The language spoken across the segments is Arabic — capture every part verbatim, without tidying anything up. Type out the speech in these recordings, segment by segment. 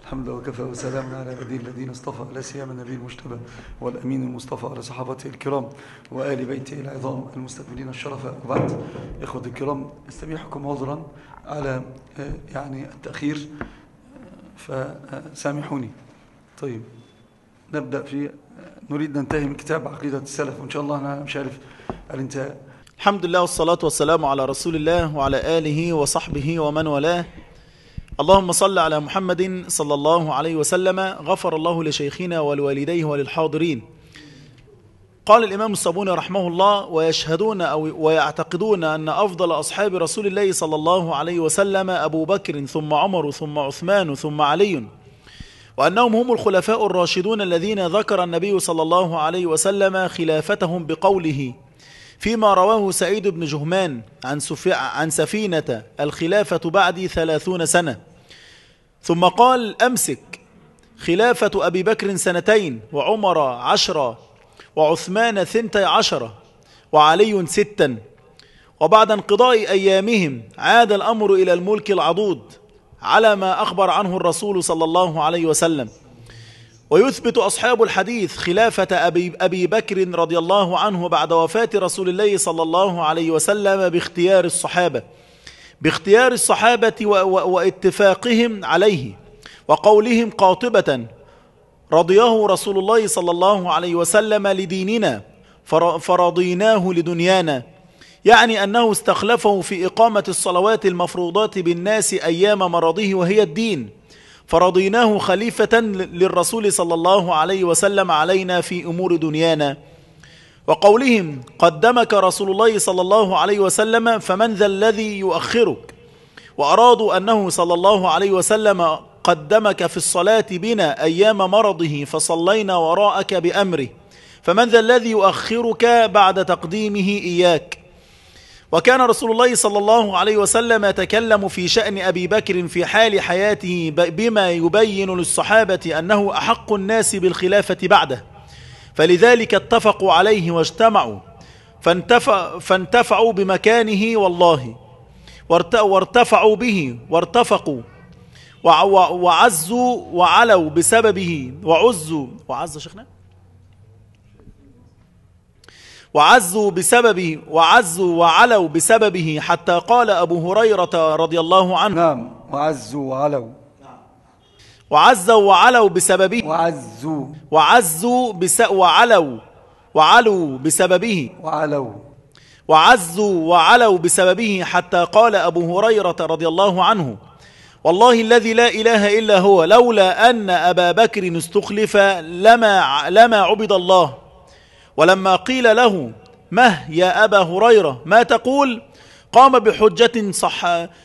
الحمد لله وكفى وسلام على عباده الذين اصطفى، لا سيما النبي المجتبى والأمين المصطفى، على صحابته الكرام وآل بيته العظام المستقبلين الشرفاء. وبعد، إخوة الكرام، استبيحكم عذرا على يعني التأخير، فسامحوني. طيب، نبدأ في نريد ننتهي من كتاب عقيدة السلف، وإن شاء الله أنا مش عارف الانتهاء. الحمد لله والصلاة والسلام على رسول الله وعلى آله وصحبه ومن والاه. اللهم صل على محمد صلى الله عليه وسلم. غفر الله لشيخنا ولوالديه وللحاضرين. قال الإمام الصابوني رحمه الله: ويشهدون أو ويعتقدون أن أفضل أصحاب رسول الله صلى الله عليه وسلم أبو بكر ثم عمر ثم عثمان ثم علي، وأنهم هم الخلفاء الراشدون الذين ذكر النبي صلى الله عليه وسلم خلافتهم بقوله فيما رواه سعيد بن جهمان عن, عن سفينة: الخلافة بعدي ثلاثون سنة. ثم قال: أمسك خلافة أبي بكر سنتين، وعمر عشرة، وعثمان ثنتي عشرة، وعلي ستا. وبعد انقضاء أيامهم عاد الأمر إلى الملك العضوض على ما أخبر عنه الرسول صلى الله عليه وسلم. ويثبت أصحاب الحديث خلافة أبي, أبي بكر رضي الله عنه بعد وفاة رسول الله صلى الله عليه وسلم باختيار الصحابة باختيار الصحابة واتفاقهم عليه، وقولهم قاطبة: رضيه رسول الله صلى الله عليه وسلم لديننا فرضيناه لدنيانا، يعني أنه استخلفه في إقامة الصلوات المفروضات بالناس أيام مرضه وهي الدين، فرضيناه خليفة للرسول صلى الله عليه وسلم علينا في أمور دنيانا. وقولهم: قدمك رسول الله صلى الله عليه وسلم فمن ذا الذي يؤخرك، وأرادوا أنه صلى الله عليه وسلم قدمك في الصلاة بنا أيام مرضه فصلينا وراءك بأمره، فمن ذا الذي يؤخرك بعد تقديمه إياك. وكان رسول الله صلى الله عليه وسلم يتكلم في شأن أبي بكر في حال حياته بما يبين للصحابة أنه أحق الناس بالخلافة بعده، فلذلك اتفقوا عليه واجتمعوا فانتفع فانتفعوا بمكانه والله، وارتفعوا به وارتفقوا وعزوا وعلوا بسببه وعزوا وعز شيخنا وعزوا بسببه وعزوا وعلوا بسببه، حتى قال أبو هريرة رضي الله عنه: نعم، وعزوا وعلوا وعزوا وعلوا بسببه وعزوا وعزوا بس وعلوا وعلوا بسببه وعلوا وعزوا وعلوا بسببه، حتى قال أبو هريرة رضي الله عنه: والله الذي لا إله إلا هو، لولا أن أبا بكر استخلف لما لما عبد الله. ولما قيل له: مه يا أبا هريرة ما تقول؟ قام بحجة صح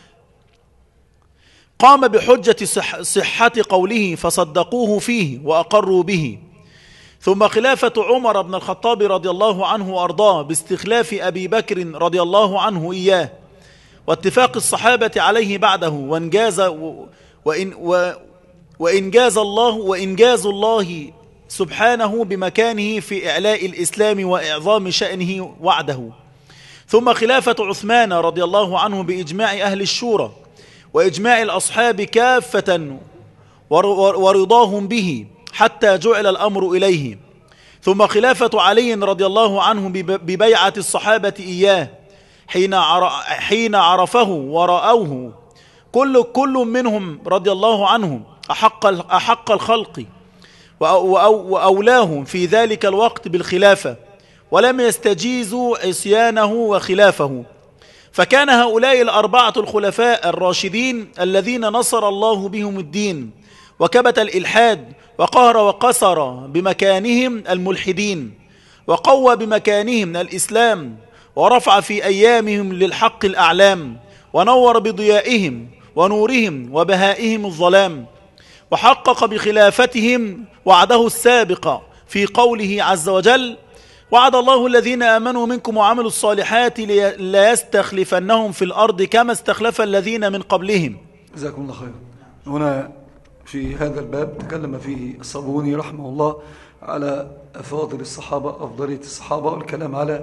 قام بحجة صح صحة قوله فصدقوه فيه وأقروا به. ثم خلافة عمر بن الخطاب رضي الله عنه وأرضاه باستخلاف أبي بكر رضي الله عنه إياه، واتفاق الصحابة عليه بعده، وإنجاز وإن و وإنجاز الله وإنجاز الله سبحانه بمكانه في إعلاء الإسلام وإعظام شأنه وعده. ثم خلافة عثمان رضي الله عنه بإجماع أهل الشورى وإجماع الأصحاب كافة ورضاهم به حتى جعل الأمر إليه. ثم خلافة علي رضي الله عنه ببيعة الصحابة إياه حين عرفه ورأوه كل كل منهم رضي الله عنهم أحق أحق الخلق وأولاهم في ذلك الوقت بالخلافة، ولم يستجيزوا عصيانه وخلافه. فكان هؤلاء الأربعة الخلفاء الراشدين الذين نصر الله بهم الدين وكبت الإلحاد وقهر وقصر بمكانهم الملحدين، وقوى بمكانهم الإسلام، ورفع في أيامهم للحق الأعلام، ونور بضيائهم ونورهم وبهائهم الظلام، وحقق بخلافتهم وعده السابق في قوله عز وجل: وعد الله الذين آمنوا منكم وعملوا الصالحات لا يستخلفنهم في الأرض كما استخلف الذين من قبلهم. جزاكم الله خير. هنا في هذا الباب تكلم فيه الصابوني رحمه الله على أفاضل الصحابة، أفضلية الصحابة، والكلام على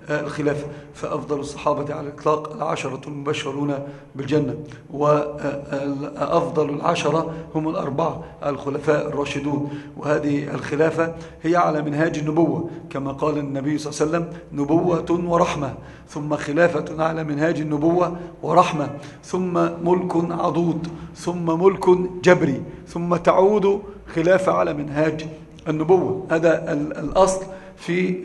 الخلافة. فأفضل الصحابة على الإطلاق العشرة المبشرون بالجنة، وأفضل العشرة هم الأربعة الخلفاء الراشدون. وهذه الخلافة هي على منهاج النبوة كما قال النبي صلى الله عليه وسلم: نبوة ورحمة، ثم خلافة على منهاج النبوة ورحمة، ثم ملك عضوض، ثم ملك جبري، ثم تعود خلافة على منهاج النبوة. هذا الأصل في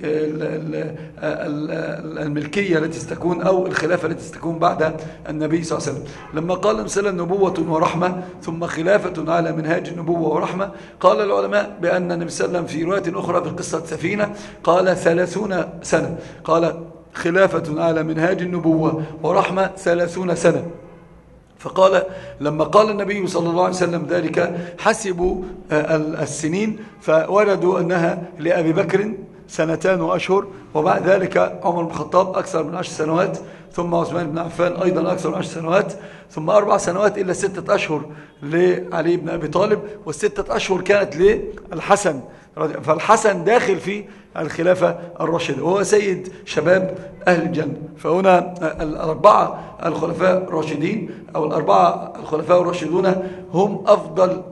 الملكية التي ستكون أو الخلافة التي ستكون بعد النبي صلى الله عليه وسلم. لما قال مثلا نبوة ورحمة ثم خلافة على منهاج النبوة ورحمة، قال العلماء بأن النبي صلى الله عليه وسلم في رواية أخرى في قصة سفينة قال ثلاثون سنة، قال خلافة على منهاج النبوة ورحمة ثلاثون سنة. فقال لما قال النبي صلى الله عليه وسلم ذلك حسبوا السنين فوردوا أنها لأبي بكر سنتان وأشهر، وبعد ذلك عمر بن الخطاب أكثر من عشر سنوات، ثم عثمان بن عفان أيضا أكثر من عشر سنوات، ثم أربع سنوات إلا ستة أشهر لعلي بن أبي طالب، والستة أشهر كانت للحسن. فالحسن داخل في الخلافة الراشدة وهو سيد شباب أهل الجنة. فهنا الأربعة الخلفاء الراشدين أو الأربعة الخلفاء الراشدون هم أفضل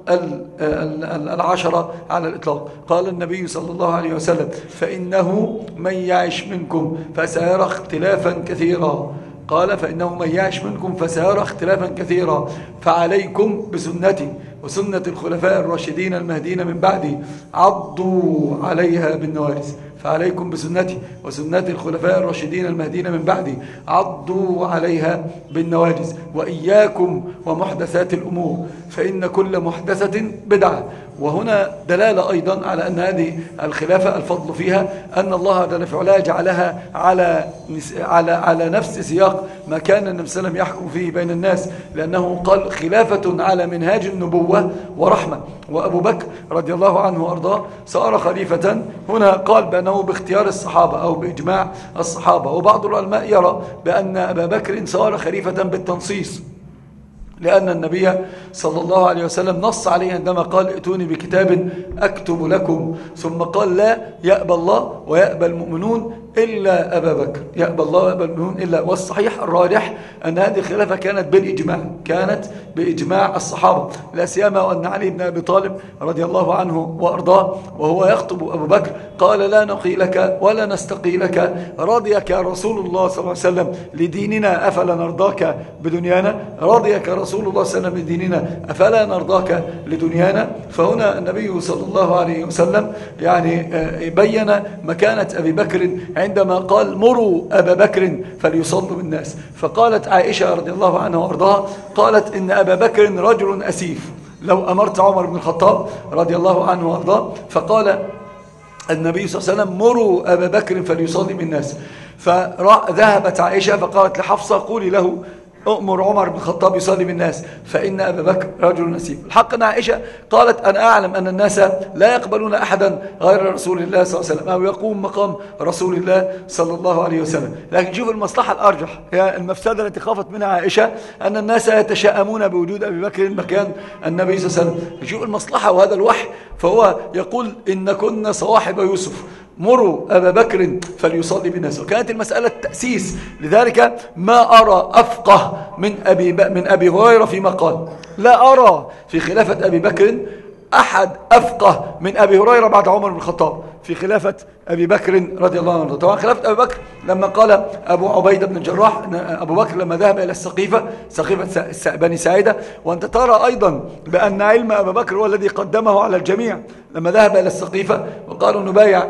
العشرة على الإطلاق. قال النبي صلى الله عليه وسلم: فإنه من يعش منكم فسيرى اختلافا كثيرا. قال: فإنه من يعش منكم فسيرى اختلافا كثيرا، فعليكم بسنتي وسنة الخلفاء الراشدين المهديين من بعدي عضوا عليها بالنواجذ. فعليكم بسنتي وسنة الخلفاء الراشدين المهديين من بعدي عضوا عليها بالنواجذ، وإياكم ومحدثات الأمور فإن كل محدثة بدعة. وهنا دلالة أيضا على أن هذه الخلافة الفضل فيها أن الله جل في علاه جعلها على على على نفس سياق ما كان النبي صلى الله عليه وسلم يحكم فيه بين الناس، لأنه قال خلافة على منهاج النبوة ورحمة. وأبو بكر رضي الله عنه وأرضاه صار خليفة، هنا قال بأنه باختيار الصحابة أو بإجماع الصحابة، وبعض العلماء يرى بأن أبا بكر صار خليفة بالتنصيص، لأن النبي صلى الله عليه وسلم نص عليه عندما قال: ائتوني بكتاب أكتب لكم، ثم قال: لا يأبى الله ويأبى المؤمنون إلا أبا بكر، يأبى الله ويأبى المؤمنون إلا. والصحيح الراجح أن هذه الخلافة كانت بالإجماع، كانت بإجماع الصحابة، لا سيما وأن علي بن أبي طالب رضي الله عنه وأرضاه وهو يخطب أبو بكر قال: لا نقي لك ولا نستقي لك، رضيك رسول الله صلى الله عليه وسلم لديننا أفلا نرضاك بدنيانا، رضيك رسول الله صلى الله عليه وسلم لديننا أفلا نرضاك لدنيانا. فهنا النبي صلى الله عليه وسلم يعني بين مكانة أبي بكر عندما قال: مروا أبا بكر فليصلوا بالناس. فقالت عائشة رضي الله عنها وأرضاها قالت: إن أبا بكر رجل أسيف، لو أمرت عمر بن الخطاب رضي الله عنه وأرضاه. فقال النبي صلى الله عليه وسلم: مروا أبا بكر فليصلي بالناس. فذهبت عائشة فقالت لحفصة: قولي له أؤمر عمر بن الخطاب يصلي بالناس فإن أبا بكر رجل نسيب. الحق أن عائشة قالت: أنا أعلم أن الناس لا يقبلون أحدا غير رسول الله صلى الله عليه وسلم أو يقوم مقام رسول الله صلى الله عليه وسلم. لكن شوف المصلحة الأرجح، هي المفسدة التي خافت منها عائشة أن الناس يتشائمون بوجود أبي بكر مكان النبي صلى الله عليه وسلم. شوف المصلحة وهذا الوحي، فهو يقول: إن كنا صواحب يوسف، مروا أبا بكر فليصلي بالناس. وكانت المسألة تأسيس، لذلك ما أرى أفقه من أبي, من أبي هريرة فيما قال. لا أرى في خلافة أبي بكر أحد أفقه من أبي هريرة بعد عمر بن الخطاب في خلافة أبي بكر رضي الله عنه. طبعا خلافة أبي بكر لما قال أبو عبيدة بن الجراح، أبو بكر لما ذهب إلى السقيفة، سقيفة بني ساعدة، وأنت ترى أيضا بأن علم أبي بكر هو الذي قدمه على الجميع، لما ذهب إلى السقيفة وقالوا نبايع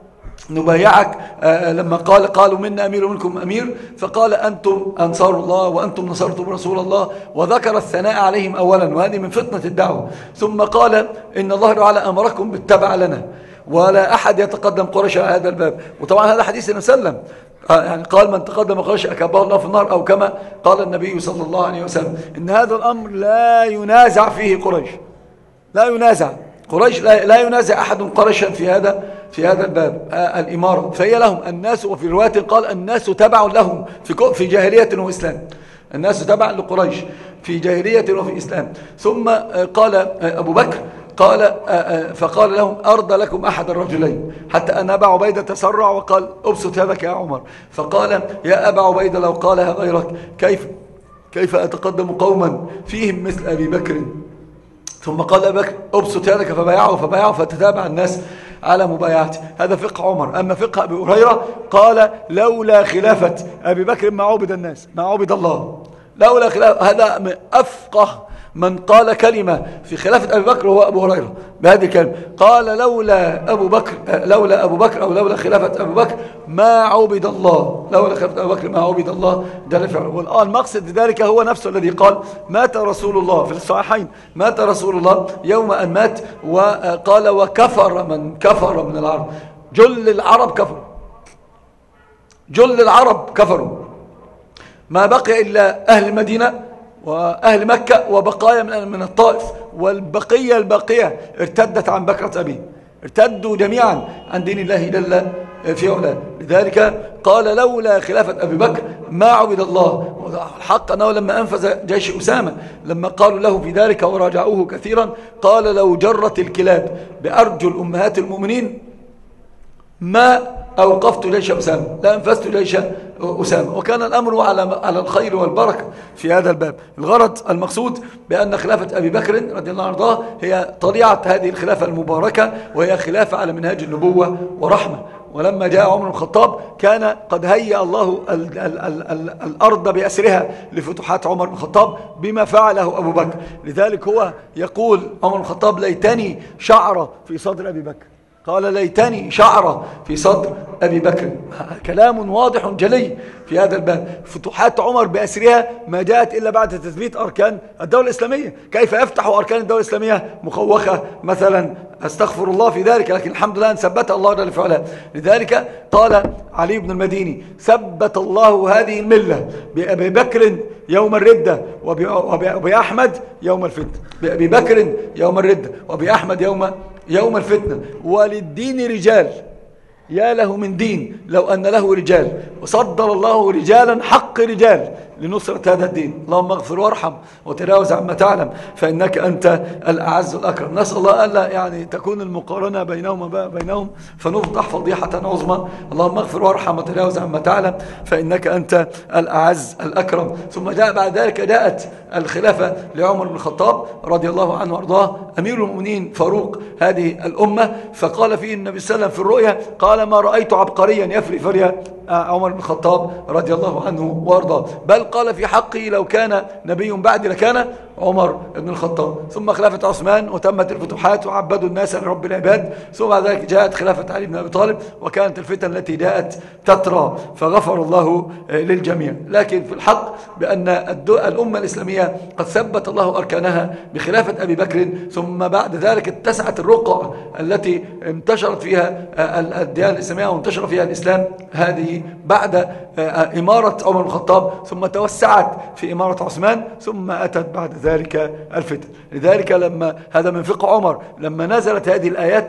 نبايعك، آه لما قال قالوا منا أمير ومنكم أمير، فقال: أنتم أنصار الله وأنتم نصرتم رسول الله، وذكر الثناء عليهم أولا، وهذه من فتنة الدعوة. ثم قال: إن الله تعالى أمركم بالتبع لنا ولا أحد يتقدم قريش على هذا الباب. وطبعا هذا حديث النبي صلى الله عليه وسلم، يعني قال: من تقدم قريش أكبه الله في النار، أو كما قال النبي صلى الله عليه وسلم. إن هذا الأمر لا ينازع فيه قريش، لا ينازع قريش، لا ينازع أحد قريشا في هذا في هذا الباب آه الإمارة، فهي لهم الناس. وفي رواية قال: الناس تبع لهم في في جاهلية وإسلام، الناس تبع لقريش. في جاهلية وفي إسلام. ثم قال أبو بكر قال فقال لهم أرضى لكم أحد الرجلين، حتى أن أبا عبيدة تسرع وقال أبسط يدك يا عمر، فقال يا أبا عبيدة لو قالها غيرك كيف كيف أتقدم قوما فيهم مثل أبي بكر؟ ثم قال أبي بكر أبسط يدك فبايعه فبايعه فتتابع الناس على مبايعته. هذا فقه عمر. أما فقه أبي هريرة قال لولا خلافة أبي بكر ما عبد الناس ما عبد الله، لولا خلافة. هذا أفقه من قال كلمة في خلافة أبي بكر هو أبو هريرة بهذه الكلمة، قال لولا أبو بكر لولا أبو بكر أو لولا خلافة أبو بكر ما عبد الله، لولا خلافة أبو بكر ما عبد الله جل في علاه. والآن المقصد ذلك هو نفسه الذي قال مات رسول الله في الصحيحين، مات رسول الله يوم أن مات، وقال وكفر من كفر من العرب، جل العرب كفروا، جل العرب كفروا، ما بقي إلا أهل المدينة وأهل مكة وبقايا من الطائف، والبقية الباقية ارتدت عن بكرة أبيه، ارتدوا جميعا عن دين الله جل في علاه. لذلك قال لولا خلافة أبي بكر ما عبد الله. الحق أنه لما أنفذ جيش أسامة لما قالوا له في ذلك وراجعوه كثيرا قال لو جرت الكلاب بأرجل أمهات المؤمنين ما أوقفت جيش أسامة، لا أنفذت جيش أسامة. وكان الأمر على على الخير والبركة في هذا الباب. الغرض المقصود بأن خلافة أبي بكر رضي الله عنه هي طليعة هذه الخلافة المباركة، وهي خلافة على منهاج النبوة ورحمة. ولما جاء عمر بن الخطاب كان قد هيأ الله ال ال ال ال الأرض بأسرها لفتوحات عمر بن الخطاب بما فعله أبو بكر. لذلك هو يقول عمر بن الخطاب ليتني شعر في صدر أبي بكر، قال ليتني شعر في صدر أبي بكر. كلام واضح جلي في هذا الباب. فتوحات عمر بأسرها ما جاءت إلا بعد تثبيت أركان الدولة الإسلامية. كيف يفتح أركان الدولة الإسلامية مخوخة مثلا؟ أستغفر الله في ذلك، لكن الحمد لله أن ثبت الله جل في علاه. لذلك قال علي بن المديني ثبت الله هذه الملة بأبي بكر يوم الردة وبأبي أحمد يوم الفتنة، بأبي بكر يوم الردة وبأبي أحمد يوم يوم الفتنة. وللدين رجال، يا له من دين لو أن له رجال، وصدر الله رجالا حق رجال لنصرة هذا الدين. اللهم اغفر وارحم وتجاوز عما تعلم فإنك أنت الأعز الأكرم. نسأل الله ألا يعني تكون المقارنة بينهم بينهم فنفضح فضيحة عظمى. اللهم اغفر وارحم وتجاوز عما تعلم فإنك أنت الأعز الأكرم. ثم جاء بعد ذلك جاءت الخلافة لعمر بن الخطاب رضي الله عنه وارضاه أمير المؤمنين فاروق هذه الأمة. فقال فيه النبي صلى الله عليه وسلم في الرؤيا قال ما رأيت عبقريا يفري فريا عمر بن الخطاب رضي الله عنه وارضاه، بل قال في حقه لو كان نبي بعد لكان عمر بن الخطاب. ثم خلافة عثمان وتمت الفتوحات وعبدوا الناس لرب العباد. ثم بعد ذلك جاءت خلافة علي بن أبي طالب وكانت الفتن التي جاءت تترى فغفر الله للجميع. لكن في الحق بأن الأمة الإسلامية قد ثبت الله أركانها بخلافة أبي بكر. ثم بعد ذلك اتسعت الرقعة التي انتشرت فيها الديانة الإسلامية وانتشر فيها الإسلام هذه بعد إمارة عمر بن الخطاب، ثم توسعت في إمارة عثمان، ثم أتت بعد ذلك الفتن. لذلك لما هذا من فقه عمر لما نزلت هذه الآيات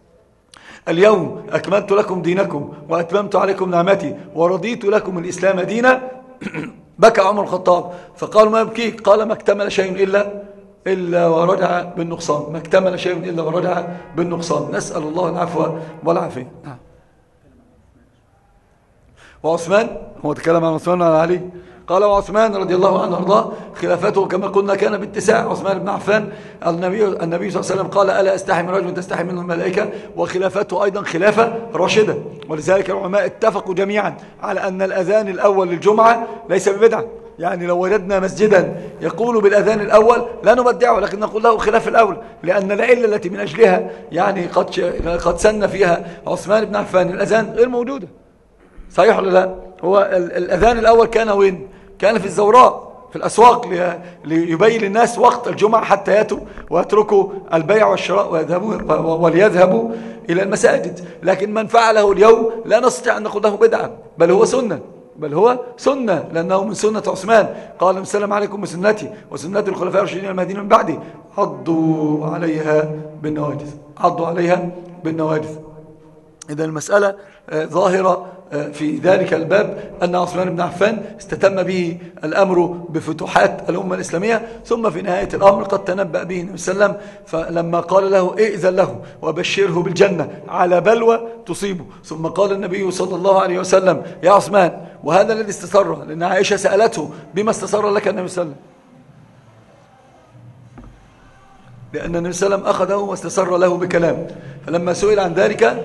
اليوم أكملت لكم دينكم وأتممت عليكم نعمتي ورضيت لكم الإسلام دينا بكى عمر الخطاب فقال ما يبكيك؟ قال ما اكتمل شيء إلا إلا ورجع بالنقصان، ما اكتمل شيء إلا ورجع بالنقصان. نسأل الله العفو والعافية. وعثمان هو تكلم عن عثمان وعن علي قال وعثمان رضي الله عنه وارضاه خلافته كما قلنا كان باتساع. عثمان بن عفان النبي النبي صلى الله عليه وسلم قال ألا أستحي من رجل تستحي منه الملائكة، وخلافته أيضا خلافة راشدة. ولذلك العلماء اتفقوا جميعا على أن الأذان الأول للجمعة ليس ببدعة. يعني لو وجدنا مسجدا يقول بالأذان الأول لا نبدعه، لكن نقول له خلاف الأول، لأن العلة التي من أجلها يعني قد قد سن فيها عثمان بن عفان الأذان غير موجودة. صحيح ولا لا؟ هو الأذان الأول كان وين؟ كان في الزوراء في الأسواق ليبين للناس وقت الجمعة حتى يأتوا ويتركوا البيع والشراء ويذهبوا وليذهبوا إلى المساجد. لكن من فعله اليوم لا نستطيع أن نقول له بدعة، بل هو سنة، بل هو سنة، لأنه من سنة عثمان. قال السلام عليكم بسنتي وسنة الخلفاء الراشدين المهديين من بعدي عضوا عليها بالنواجذ، عضوا عليها بالنواجذ. إذا المسألة ظاهرة في ذلك الباب أن عثمان بن عفان استتم به الأمر بفتوحات الأمة الإسلامية، ثم في نهاية الأمر قد تنبأ به النبي صلى الله عليه وسلم، فلما قال له ائذن له وبشره بالجنة على بلوى تصيبه، ثم قال النبي صلى الله عليه وسلم يا عثمان، وهذا الذي استسر، لأن عائشة سألته بما استسر لك النبي صلى الله عليه وسلم، لأن النبي صلى الله عليه وسلم أخذه واستسر له بكلام، فلما سئل عن ذلك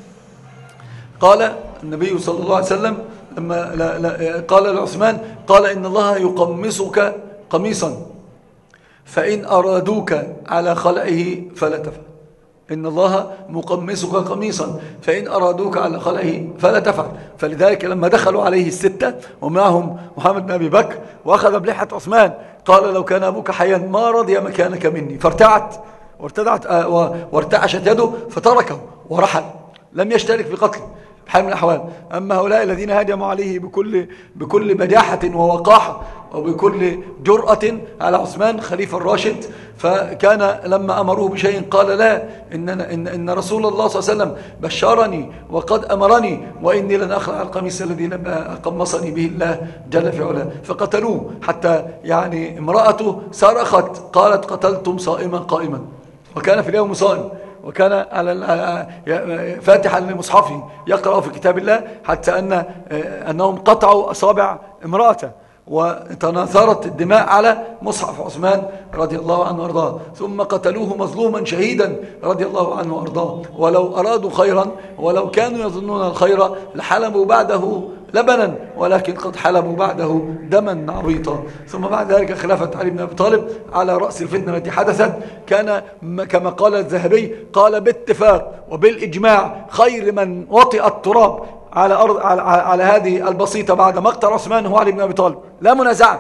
قال النبي صلى الله عليه وسلم لما لا لا قال لعثمان، قال إن الله يقمصك قميصا فإن أرادوك على خلعه فلا تفعل. إن الله مقمصك قميصا فإن أرادوك على خلعه فلا تفعل. فلذلك لما دخلوا عليه الستة ومعهم محمد بن أبي بكر وأخذ بلحة عثمان قال لو كان أبوك حيا ما رضي مكانك مني، فارتعت وارتدعت وارتعشت يده فتركه ورحل، لم يشترك في قتله بحال من الأحوال. أما هؤلاء الذين هاجموا عليه بكل بكل بداحة ووقاحة وبكل جرأة على عثمان خليفة الراشد، فكان لما أمروه بشيء قال لا، إن, إن, إن رسول الله صلى الله عليه وسلم بشرني وقد أمرني وإني لن أخلع القميص الذي لم قمصني به الله جل في علاه. فقتلوه حتى يعني امرأته صرخت قالت قتلتم صائما قائما، وكان في اليوم صائم، وكان على فاتحا لمصحفه يقرأ في كتاب الله، حتى أن أنهم قطعوا أصابع امرأته وتناثرت الدماء على مصحف عثمان رضي الله عنه وارضاه، ثم قتلوه مظلوما شهيدا رضي الله عنه وارضاه. ولو أرادوا خيرا ولو كانوا يظنون الخير لحلبوا بعده لبنا، ولكن قد حلبوا بعده دما عبيطا. ثم بعد ذلك خلافة علي بن أبي طالب على رأس الفتنة التي حدثت، كان كما قال الذهبي قال باتفاق وبالإجماع خير من وطئ التراب على أرض على, على هذه البسيطة بعد مقتل عثمان هو علي بن أبي طالب، لا منازع،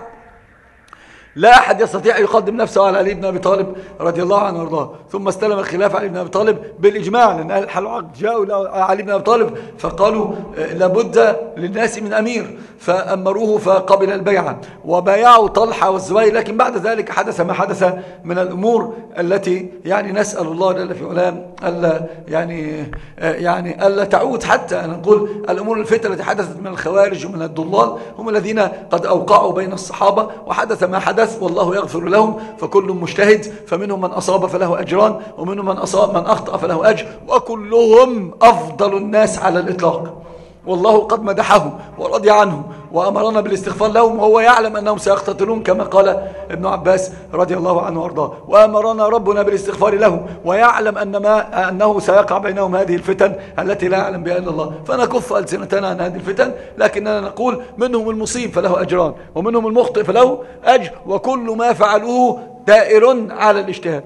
لا أحد يستطيع يقدم نفسه على علي بن أبي طالب رضي الله عنه وارضاه. ثم استلم الخلافة علي بن أبي طالب بالإجماع، لأن أهل الحل والعقد جاءوا علي بن أبي طالب فقالوا لابد للناس من أمير، فأمروه فقبل البيعة وبايعوا طلحة والزبير. لكن بعد ذلك حدث ما حدث من الأمور التي يعني نسأل الله جل في علاه ألا يعني يعني ألا تعود، حتى أنا نقول الأمور الفتنة التي حدثت من الخوارج ومن الضلال هم الذين قد أوقعوا بين الصحابة، وحدث ما حدث والله يغفر لهم، فكل مجتهد، فمنهم من أصاب فله أجران ومنهم من أصاب من أخطأ فله أجر، وكلهم أفضل الناس على الإطلاق، والله قد مدحهم ورضي عنهم وأمرنا بالاستغفار لهم، وهو يعلم أنهم سيقتتلون كما قال ابن عباس رضي الله عنه وارضاه، وأمرنا ربنا بالاستغفار لهم ويعلم أن ما أنه سيقع بينهم هذه الفتن التي لا يعلم بها إلا الله. فنكف ألسنتنا عن هذه الفتن، لكننا نقول منهم المصيب فله أجران ومنهم المخطئ فله أجر، وكل ما فعلوه دائر على الاجتهاد،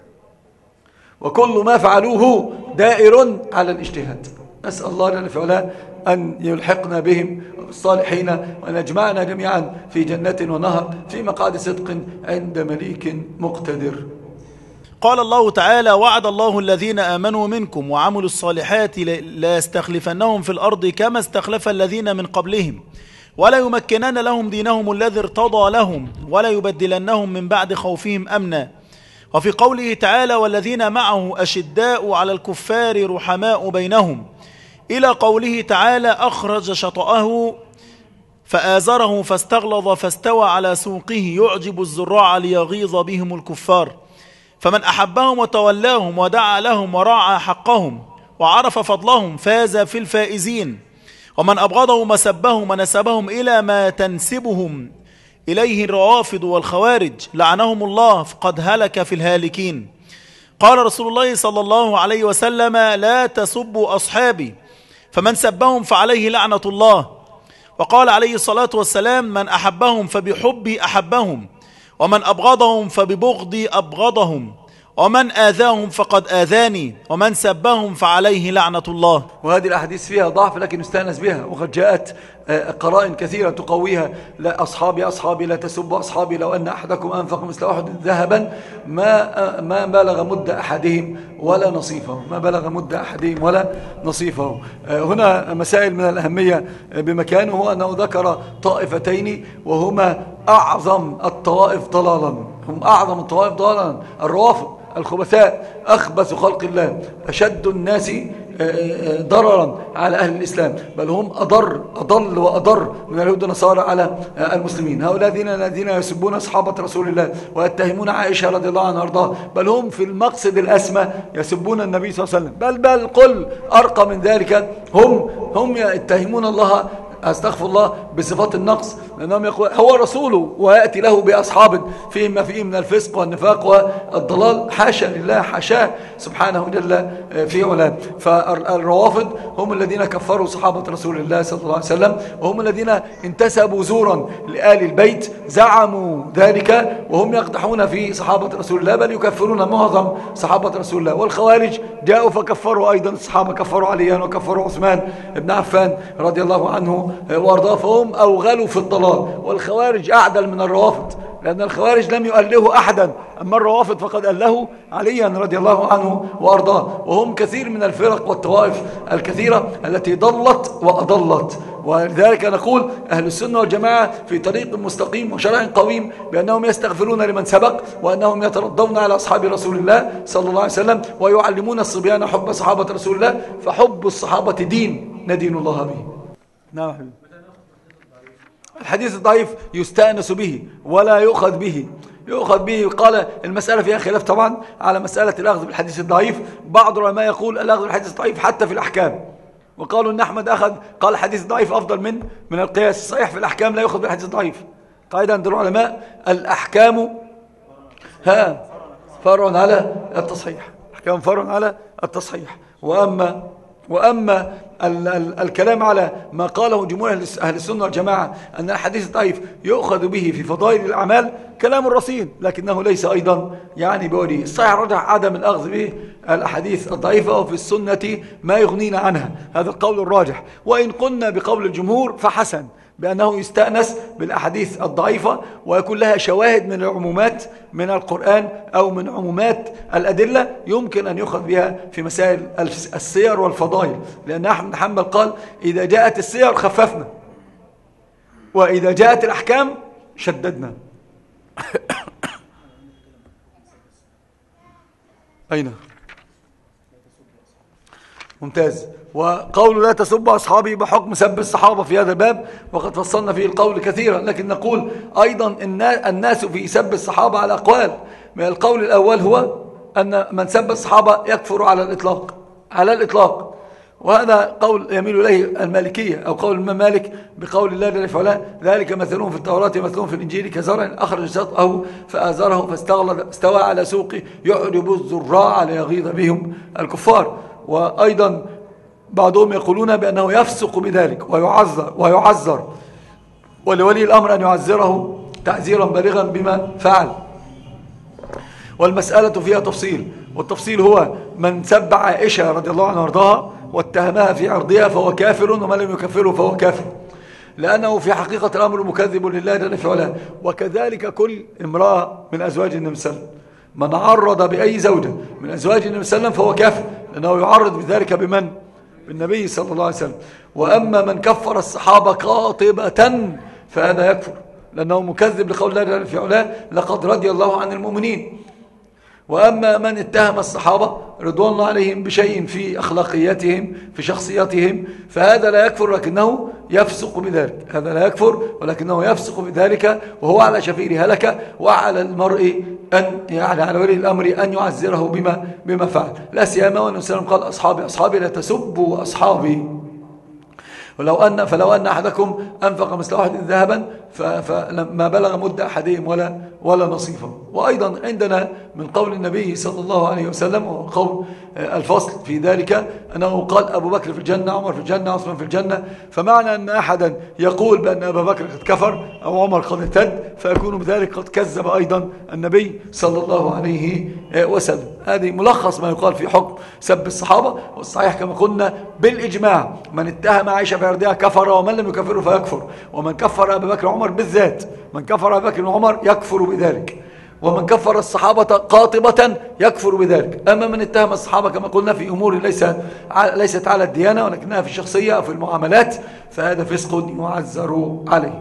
وكل ما فعلوه دائر على الاجتهاد. نسأل الله جل في علاه أن يلحقنا بهم الصالحين، وأن يجمعنا جميعا في جنة ونهر في مقعد صدق عند مليك مقتدر. قال الله تعالى: وعد الله الذين آمنوا منكم وعملوا الصالحات لا يستخلفنهم في الأرض كما استخلف الذين من قبلهم ولا يمكنن لهم دينهم الذي ارتضى لهم ولا يبدلنهم من بعد خوفهم أمنا. وفي قوله تعالى: والذين معه أشداء على الكفار رحماء بينهم، إلى قوله تعالى: أخرج شطأه فآزره فاستغلظ فاستوى على سوقه يعجب الزراع ليغيظ بهم الكفار. فمن أحبهم وتولاهم ودعا لهم وراعى حقهم وعرف فضلهم فاز في الفائزين، ومن أبغضهم وسبهم ونسبهم إلى ما تنسبهم إليه الروافض والخوارج لعنهم الله فقد هلك في الهالكين. قال رسول الله صلى الله عليه وسلم: لا تسبوا أصحابي، فمن سبهم فعليه لعنة الله. وقال عليه الصلاة والسلام: من أحبهم فبحبي أحبهم، ومن أبغضهم فببغضي أبغضهم، ومن آذاهم فقد آذاني، ومن سبهم فعليه لعنة الله. وهذه الأحاديث فيها ضعف لكن يستأنس بها، وقد جاءت قرائن كثيرة تقويها. لا أصحابي أصحابي لا تسبوا أصحابي، لو أن أحدكم أنفق مثل أحد ذهبا ما ما بلغ مد أحدهم ولا نصيفه، ما بلغ مد أحدهم ولا نصيفه. هنا مسائل من الأهمية بمكانه، هو أنه ذكر طائفتين وهما أعظم الطوائف ضلالا، هم أعظم الطوائف ضلالا الروافض الخبثاء، أخبث خلق الله، أشد الناس ضررا على أهل الإسلام، بل هم أضر أضل وأضر من اليهود والنصارى على المسلمين. هؤلاء الذين الذين يسبون أصحاب رسول الله ويتهمون عائشة رضي الله عنها وارضاها، بل هم في المقصد الأسمى يسبون النبي صلى الله عليه وسلم، بل بل قل أرقى من ذلك، هم هم يتهمون الله أستغفر الله بصفات النقص، لأنهم يقول هو رسوله ويأتي له بأصحاب فيهم ما فيه من الفسق والنفاق والضلال، حاشا لله حاشاه سبحانه جل في علاه. فالروافض هم الذين كفروا صحابة رسول الله صلى الله عليه وسلم، وهم الذين انتسبوا زورا لآل البيت، زعموا ذلك وهم يقدحون في صحابة رسول الله، بل يكفرون معظم صحابة رسول الله. والخوارج جاءوا فكفروا أيضا الصحابة، كفروا عليا وكفروا عثمان بن عفان رضي الله عنه وارضاه، فهم أوغلوا في الضلال. والخوارج أعدل من الروافض، لأن الخوارج لم يؤله أحدا، أما الروافض فقد أله عليا رضي الله عنه وأرضاه. وهم كثير من الفرق والطوائف الكثيرة التي ضلت وأضلت. ولذلك نقول أهل السنة والجماعة في طريق مستقيم وشرع قويم، بأنهم يستغفرون لمن سبق، وأنهم يترضون على أصحاب رسول الله صلى الله عليه وسلم، ويعلمون الصبيان حب صحابة رسول الله، فحب الصحابة دين ندين الله به. نعم. الحديث الضعيف يستأنس به ولا يؤخذ به، يؤخذ به. قال المسألة فيها خلاف طبعا على مسألة الأخذ بالحديث الضعيف. بعض العلماء يقول الأخذ بالحديث الضعيف حتى في الأحكام، وقالوا أن أحمد أخذ قال الحديث الضعيف أفضل من من القياس الصحيح، في الأحكام لا يؤخذ بالحديث الضعيف. قاعدة عند العلماء الأحكام ها فرع على التصحيح، أحكام فرع على التصحيح. وأما وأما ال ال الكلام على ما قاله جمهور أهل السنة والجماعة أن الحديث الضعيف يؤخذ به في فضائل الأعمال، كلام رصين، لكنه ليس أيضا يعني بولي الصحيح رجح عدم الأخذ به الأحاديث الضعيفة، وفي السنة ما يغنينا عنها، هذا القول الراجح. وإن قلنا بقول الجمهور فحسن، بأنه يستأنس بالأحاديث الضعيفة ويكون لها شواهد من العمومات من القرآن أو من عمومات الأدلة يمكن أن يؤخذ بها في مسائل السير والفضائل. لأن أحمد بن حنبل قال إذا جاءت السير خففنا، وإذا جاءت الأحكام شددنا. أين؟ ممتاز. وقول لا تسب أصحابي بحكم سب الصحابة في هذا الباب، وقد فصلنا فيه القول كثيرا، لكن نقول أيضا إن الناس في سب الصحابة على أقوال. من القول الأول هو أن من سب الصحابة يكفر على الإطلاق، على الإطلاق، وهذا قول يميل إليه المالكية أو قول الإمام مالك بقول الله جل وعلا ذلك مثلهم في التوراة مثلهم في الإنجيل كزرع أخرج شطأه فآزره فاستغلظ استوى على سوقه يعجب الزراع ليغيظ بهم الكفار. وأيضا بعضهم يقولون بأنه يفسق بذلك ويعذر ويعذر ولولي الأمر أن يعذره تعذيرا بالغا بما فعل. والمسألة فيها تفصيل، والتفصيل هو من سب عائشة رضي الله عنها وارضاها واتهمها في عرضها فهو كافر، ومن لم يكفره فهو كافر، لأنه في حقيقة الأمر مكذب لله جل في علاه. وكذلك كل امرأة من أزواج النبي صلى الله عليه وسلم، من عرض بأي زوجة من أزواج النبي صلى الله عليه وسلم فهو كافر، لأنه يعرض بذلك بمن؟ بالنبي صلى الله عليه وسلم. وأما من كفر الصحابة قاطبة فهذا يكفر، لأنه مكذب لقول الله جل في علاه لقد رضي الله عن المؤمنين. وأما من اتهم الصحابة رضوان الله عليهم بشيء في أخلاقياتهم في شخصياتهم فهذا لا يكفر، لكنه يفسق بذلك، هذا لا يكفر ولكنه يفسق بذلك، وهو على شفير هلكة. وعلى المرء أن يعني على ولي الأمر أن يعذره بما بما فعل، لا سيما وأنه سلم قال أصحابي أصحابي لا تسبوا أصحابي. ولو أن فلو أن أحدكم أنفق مثل واحد ذهبا فما بلغ مد أحدهم ولا ولا نصيفا. وأيضا عندنا من قول النبي صلى الله عليه وسلم وقول الفصل في ذلك أنه قال أبو بكر في الجنة، عمر في الجنة، عثمان في الجنة. فمعنى أن أحدا يقول بأن أبا بكر قد كفر أو عمر قد ارتد فيكون بذلك قد كذب أيضا النبي صلى الله عليه وسلم. هذه ملخص ما يقال في حكم سب الصحابة. والصحيح كما قلنا بالإجماع من اتهم عائشة في عرضها كفر، ومن لم يكفره فيكفر. ومن كفر أبا بكر وعمر بالذات، من كفر أبا بكر وعمر يكفر بذلك. ومن كفر الصحابة قاطبة يكفر بذلك. أما من اتهم الصحابة كما قلنا في أمور ليس ليست على الديانة ولكنها في الشخصية أو في المعاملات فهذا فسق يعذر عليه.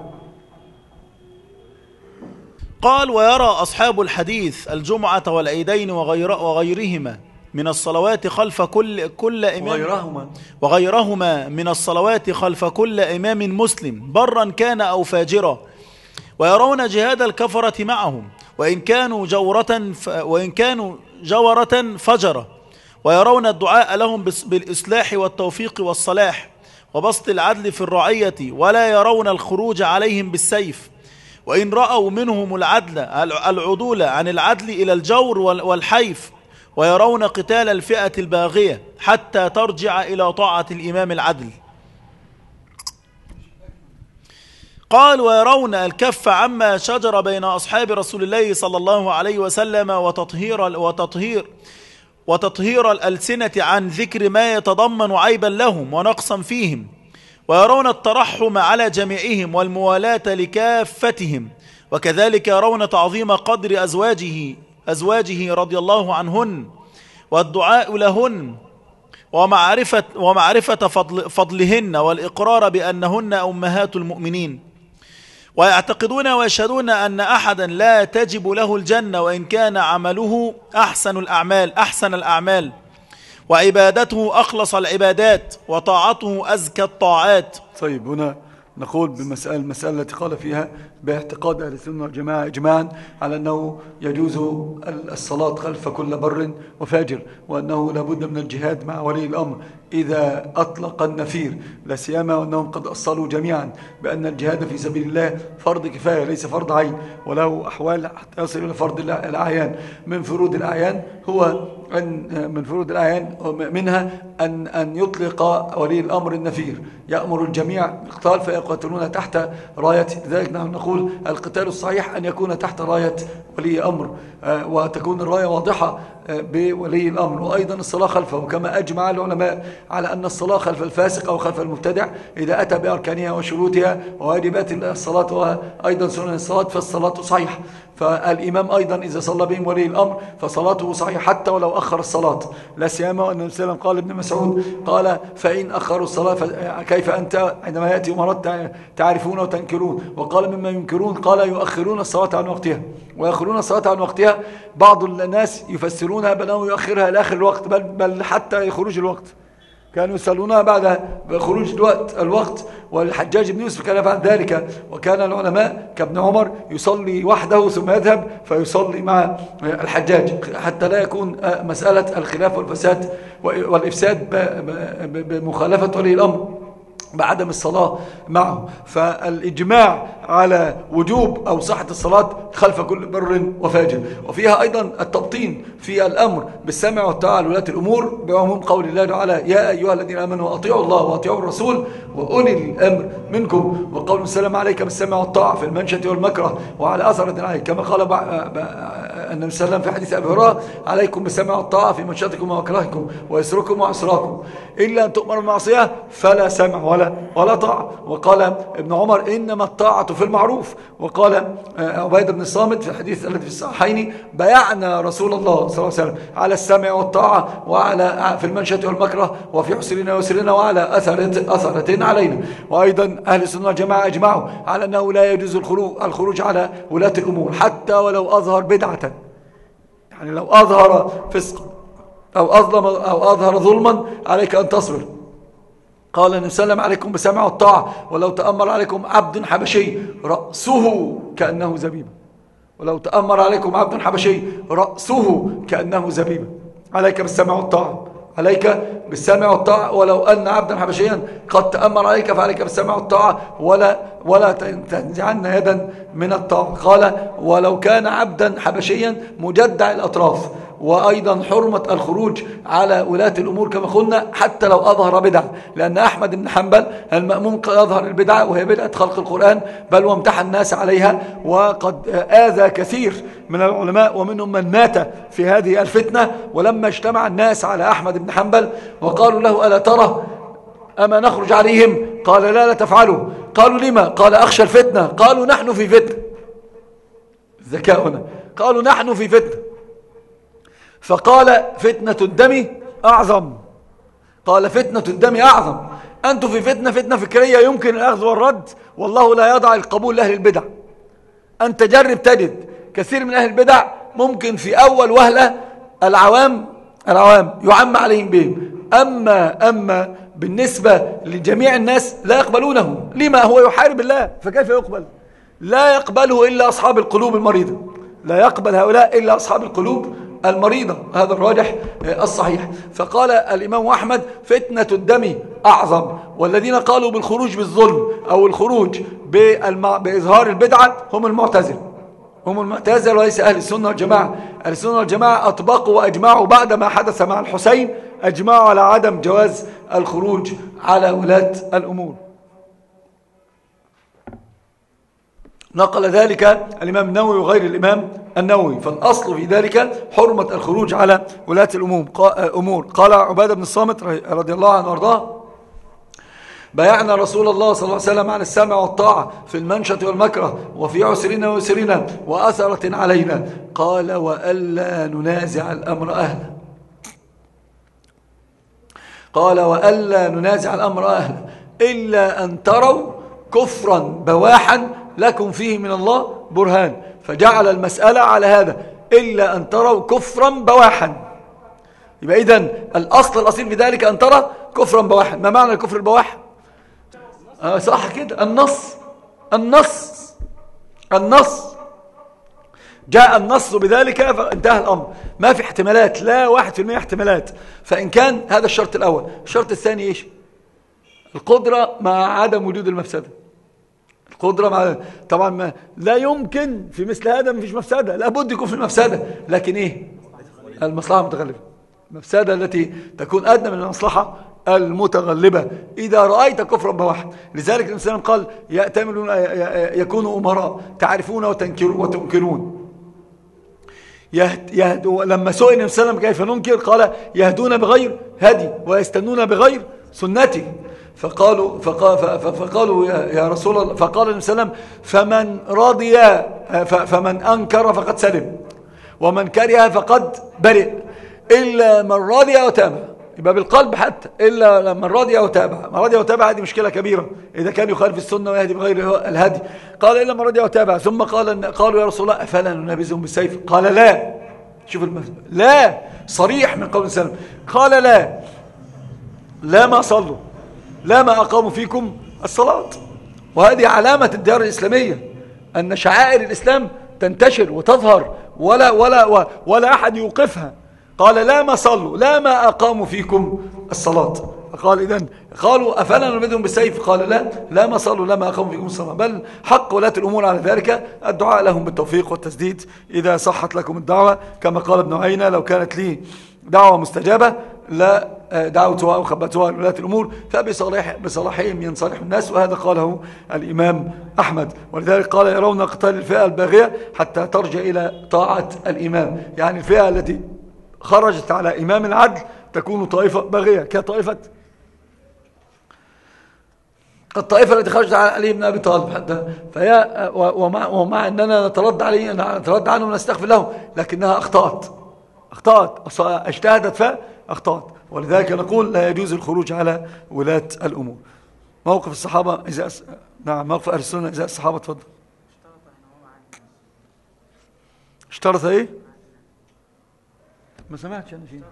قال ويرى أصحاب الحديث الجمعة والعيدين وغير وغيرهما من الصلوات خلف كل كل إمام وغيرهما وغيرهما من الصلوات خلف كل إمام مسلم برا كان أو فاجرا، ويرون جهاد الكفرة معهم وإن كانوا جورة وإن كانوا جورة فجرة، ويرون الدعاء لهم بالإصلاح والتوفيق والصلاح وبسط العدل في الرعية، ولا يرون الخروج عليهم بالسيف، وإن رأوا منهم العدل العدول عن العدل إلى الجور والحيف، ويرون قتال الفئة الباغية حتى ترجع إلى طاعة الإمام العدل. قال ويرون الكف عما شجر بين أصحاب رسول الله صلى الله عليه وسلم وتطهير وتطهير وتطهير الألسنة عن ذكر ما يتضمن عيبا لهم ونقصا فيهم، ويرون الترحم على جميعهم والموالاة لكافتهم، وكذلك يرون تعظيم قدر أزواجه أزواجه رضي الله عنهن والدعاء لهن ومعرفة, ومعرفة فضل فضلهن والإقرار بأنهن أمهات المؤمنين، ويعتقدون ويشهدون أن أحدا لا تجب له الجنة وإن كان عمله أحسن الأعمال أحسن الأعمال وعبادته أخلص العبادات وطاعته أزكى الطاعات. طيب، هنا نقول بمسألة المسألة التي قال فيها باعتقاد أهل السنة والجماعة إجماعا على أنه يجوز الصلاة خلف كل بر وفاجر، وأنه لابد من الجهاد مع ولي الأمر إذا أطلق النفير، لا سيما وأنهم قد أصلوا جميعا بأن الجهاد في سبيل الله فرض كفاية ليس فرض عين، وله أحوال حتى يصل إلى فرض الأعيان. من فروض الأعيان هو أن من فروض الأعيان منها أن أن يطلق ولي الأمر النفير، يأمر الجميع بالقتال فيقاتلون تحت راية. لذلك نحن نقول القتال الصحيح أن يكون تحت راية ولي أمر، وتكون الراية واضحة بولي الأمر، وأيضا الصلاة خلفه، كما أجمع العلماء على أن الصلاة خلف الفاسق أو خلف المبتدع إذا أتى بأركانها وشروطها وواجبات الصلاة وأيضا سنن الصلاة فالصلاة صحيحة. فالإمام أيضا إذا صلى بهم ولي الأمر فصلاته صحيحة حتى ولو أخر الصلاة، لا سيما وأن النبي صلى الله عليه وسلم قال ابن مسعود قال فإن أخروا الصلاة كيف أنت عندما يأتي أمرات تعرفون وتنكرون، وقال مما ينكرون قال يؤخرون الصلاة عن وقتها ويأخرون الصلاة عن وقتها. بعض الناس يفسرونها بأنه يؤخرها لآخر الوقت، بل, بل حتى خروج الوقت، كانوا يصلونها بعد خروج الوقت, الوقت والحجاج بن يوسف كان يفعل ذلك، وكان العلماء كابن عمر يصلي وحده ثم يذهب فيصلي مع الحجاج حتى لا يكون مسألة الخلاف والفساد والإفساد بمخالفة ولي الأمر بعدم الصلاة معه. فالإجماع على وجوب أو صحة الصلاة خلف كل بر وفاجر، وفيها أيضا التبطين في الأمر بالسمع والطاعة لولاة الأمور بعموم قول الله تعالى يا أيها الذين آمنوا أطيعوا الله وأطيعوا الرسول وأولي الأمر منكم، وقول السلام عليك بالسمع والطاعة في المنشة والمكره وعلى أثرة عليك، كما قال النبي صلى الله عليه وسلم في حديث أبي هريرة عليكم بالسمع والطاعة في منشتكم ومكرهكم ويسركم وعسراكم، إلا أن تؤمروا بالمعصية فلا سمع ولا ولا طاعة. وقال ابن عمر إنما الطاعة في المعروف. وقال عبيد بن الصامت في الحديث الذي في الصحيحين بايعنا رسول الله صلى الله عليه وسلم على السمع والطاعة وعلى في المنشة والمكره وفي حسرنا ويسرنا وعلى أثرة, أثرة علينا. وأيضا أهل السنة والجماعة أجمعوا على أنه لا يجوز الخروج, الخروج على ولاة الأمور حتى ولو أظهر بدعة، يعني لو أظهر فسقا أو أظلم أو أظهر ظلما عليك أن تصبر. قال النبي صلى الله عليه وسلم عليكم بسمع والطاعة ولو تأمر عليكم عبد حبشي رأسه كأنه زبيبة، ولو تأمر عليكم عبد حبشي رأسه كأنه زبيبة، عليك بالسمع والطاعة، عليك بالسمع والطاعة، ولو أن عبدا حبشيا قد تأمر عليك فعليك بالسمع والطاعة ولا ولا تنزعن يدا من الطاعة. قال ولو كان عبدا حبشيا مجدع الأطراف. وأيضا حرمة الخروج على ولاة الأمور كما قلنا حتى لو أظهر بدعة، لأن أحمد بن حنبل المأمون قد يظهر البدعة وهي بدعة خلق القرآن، بل وامتحن الناس عليها، وقد آذى كثير من العلماء ومنهم من مات في هذه الفتنة. ولما اجتمع الناس على أحمد بن حنبل وقالوا له ألا ترى أما نخرج عليهم؟ قال لا لا تفعلوا. قالوا لما؟ قال أخشى الفتنة. قالوا نحن في فتنة، ذكاؤنا، قالوا نحن في فتنة. فقال فتنة الدم أعظم، قال فتنة الدم أعظم، أنتم في فتنة فتنة فكرية يمكن الأخذ والرد، والله لا يضع القبول لأهل البدع. أنت جرب تجد كثير من أهل البدع ممكن في أول وهلة العوام العوام يعم عليهم بهم. أما, أما بالنسبة لجميع الناس لا يقبلونه. لما؟ هو يحارب الله، فكيف يقبل؟ لا يقبله إلا أصحاب القلوب المريضة، لا يقبل هؤلاء إلا أصحاب القلوب المريضة، هذا الراجح الصحيح. فقال الإمام أحمد: فتنة الدم أعظم. والذين قالوا بالخروج بالظلم أو الخروج بإظهار البدعة هم المعتزلة، هم المعتزلة وليس أهل السنة والجماعة. أهل السنة والجماعة أطبقوا وأجمعوا بعد ما حدث مع الحسين، أجمعوا على عدم جواز الخروج على ولاة الأمور. نقل ذلك الإمام النووي وغير الإمام النووي. فالأصل في ذلك حرمة الخروج على ولاة الأمور. قال عبادة بن الصامت رضي الله عنه وارضاه: بايعنا رسول الله صلى الله عليه وسلم على السمع والطاعة في المنشط والمكره وفي عسرنا ويسرنا وأثرة علينا. قال: وألا ننازع الأمر أهله. قال: وألا ننازع الأمر أهله إلا أن تروا كفرا بواحا لكم فيه من الله برهان. فجعل المسألة على هذا: إلا أن تروا كفرا بواحا. يبقى إذن الأصل الأصيل في ذلك أن ترى كفرا بواحا. ما معنى الكفر البواح؟ آه صح كده، النص النص النص جاء النص بذلك فانتهى الأمر، ما في احتمالات، لا واحد في المئة احتمالات. فإن كان هذا الشرط الأول. الشرط الثاني إيش؟ القدرة مع عدم وجود المفسدة. القدرة مع طبعا ما لا يمكن في مثل هذا ما فيش مفسدة، لابد يكون في المفسدة، لكن إيه؟ المصلحة المتغلبة، المفسدة التي تكون أدنى من المصلحة المتغلبة. إذا رأيت كفرا بواحد، لذلك الإنسان قال: يأتمرون يكونوا أمراء تعرفون وتنكرون. يهدو لما سئل النبي صلى الله عليه وسلم كيف ننكر، قال: يهدون بغير هدي ويستنون بغير سنتي. فقالوا فقالوا يا رسول الله، فقال النبي صلى الله عليه وسلم: فمن رضي فمن أنكر فقد سلم، ومن كره فقد برئ، إلا من رضي وتابع. يبقى بالقلب حتى، إلا من رضي وتابع. من رضي وتابع هذه مشكلة كبيرة إذا كان يخالف السنة ويهدي بغير الهدي. قال: إلا من رضي وتابع. ثم قال قالوا: يا رسول الله أفلا ننابذهم بالسيف؟ قال: لا. شوف المثل، لا صريح من قول سلم. قال: لا لا ما صلوا، لا ما أقاموا فيكم الصلاة. وهذه علامة الديار الإسلامية، أن شعائر الإسلام تنتشر وتظهر ولا ولا ولا أحد يوقفها. قال: لا ما صلوا، لا ما أقاموا فيكم الصلاة. قال: إذن قالوا: أفلا ننبذهم بالسيف؟ قال: لا لا ما صلوا، لا ما أقاموا فيكم الصلاة. بل حق ولاة الأمور على ذلك الدعاء لهم بالتوفيق والتسديد إذا صحت لكم الدعوة، كما قال ابن عيينة: لو كانت لي دعوة مستجابة لا دعوتها أو خبتها لولاة الأمور، فبصلاح بصلاحهم ينصلح الناس. وهذا قاله الإمام أحمد. ولذلك قال: يرون قتال الفئة الباغية حتى ترجع إلى طاعة الإمام. يعني الفئة التي خرجت على إمام العدل تكون طائفة باغية كطائفة الطائفة التي خرجت على علي بن أبي طالب حتى. فهي ومع, ومع أننا نترد عليه نترد عنه ونستغفر له، لكنها أخطأت أخطأت اجتهدت فأخطأت. ولذلك نقول: لا يجوز الخروج على ولاة الأمور. موقف الصحابة إذا أس... نعم موقف أهل السنة إذا الصحابة. تفضل. اشترط إيه؟ ما سمعتش أنا شيء.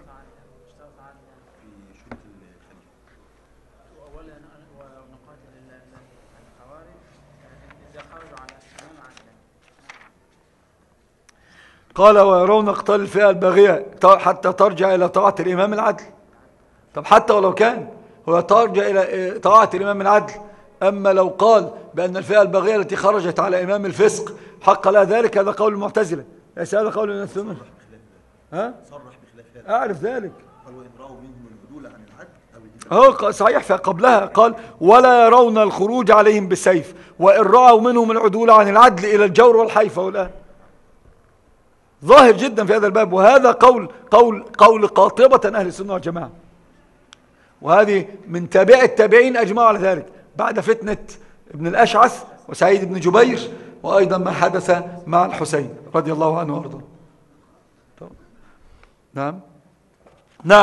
قال: ويرون قتال الفئة الباغية حتى ترجع إلى طاعة الإمام العدل. طب حتى ولو كان هو ترجع إلى طاعة الإمام العدل، أما لو قال بأن الفئة الباغية التي خرجت على إمام الفسق حق لها ذلك، هذا قول المعتزلة، ليس هذا قول الناس. ها؟ صرح بخلاف هذا. أعرف ذلك. قال: وإن رأوا منهم العدول عن العدل. هو صحيح، فقبلها قال: ولا يرون الخروج عليهم بالسيف، وإن رأوا منهم العدول عن العدل إلى الجور والحيفة. والآن ظاهر جدا في هذا الباب. وهذا قول قول قول قاطبة أهل السنة والجماعة، وهذه من تابع التابعين أجمعوا على ذلك بعد فتنة ابن الأشعث وسعيد بن جبير، وأيضا ما حدث مع الحسين رضي الله عنه وارضاه. نعم نعم.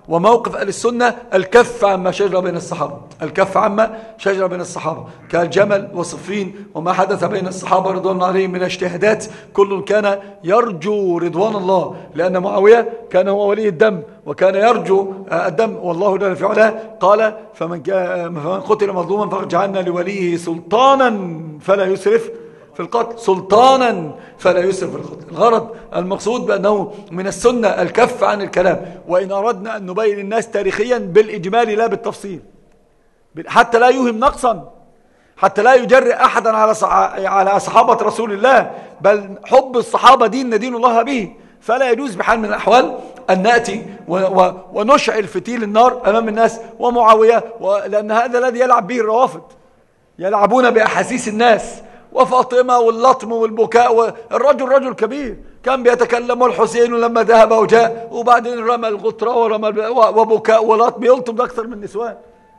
وموقف أهل السنة الكف عما شجر بين الصحابة، الكف عما شجر بين الصحابة كالجمل وصفين وما حدث بين الصحابة رضوان الله عليهم من اجتهادات، كل كان يرجو رضوان الله، لأن معاوية كان هو ولي الدم وكان يرجو الدم، والله جل في علاه قال فمن, فمن قتل مظلوما فقد جعلنا لوليه سلطانا فلا يسرف في القتل، سلطانا فلا يسرف في القتل. الغرض المقصود بأنه من السنة الكف عن الكلام، وإن أردنا أن نبين الناس تاريخيا بالإجمال لا بالتفصيل، حتى لا يوهم نقصا، حتى لا يجرئ أحدا على على صحابة رسول الله، بل حب الصحابة دين ندين الله به، فلا يجوز بحال من الأحوال أن نأتي ونشعل فتيل النار أمام الناس ومعاوية، لأن هذا الذي يلعب به الروافض، يلعبون بأحاسيس الناس، وفاطمة واللطم والبكاء، والرجل رجل كبير كان بيتكلم، والحسين لما ذهب وجاء وبعدين رمى الغطرة ورمى وبكاء ولطم يلطم أكثر من النسوان،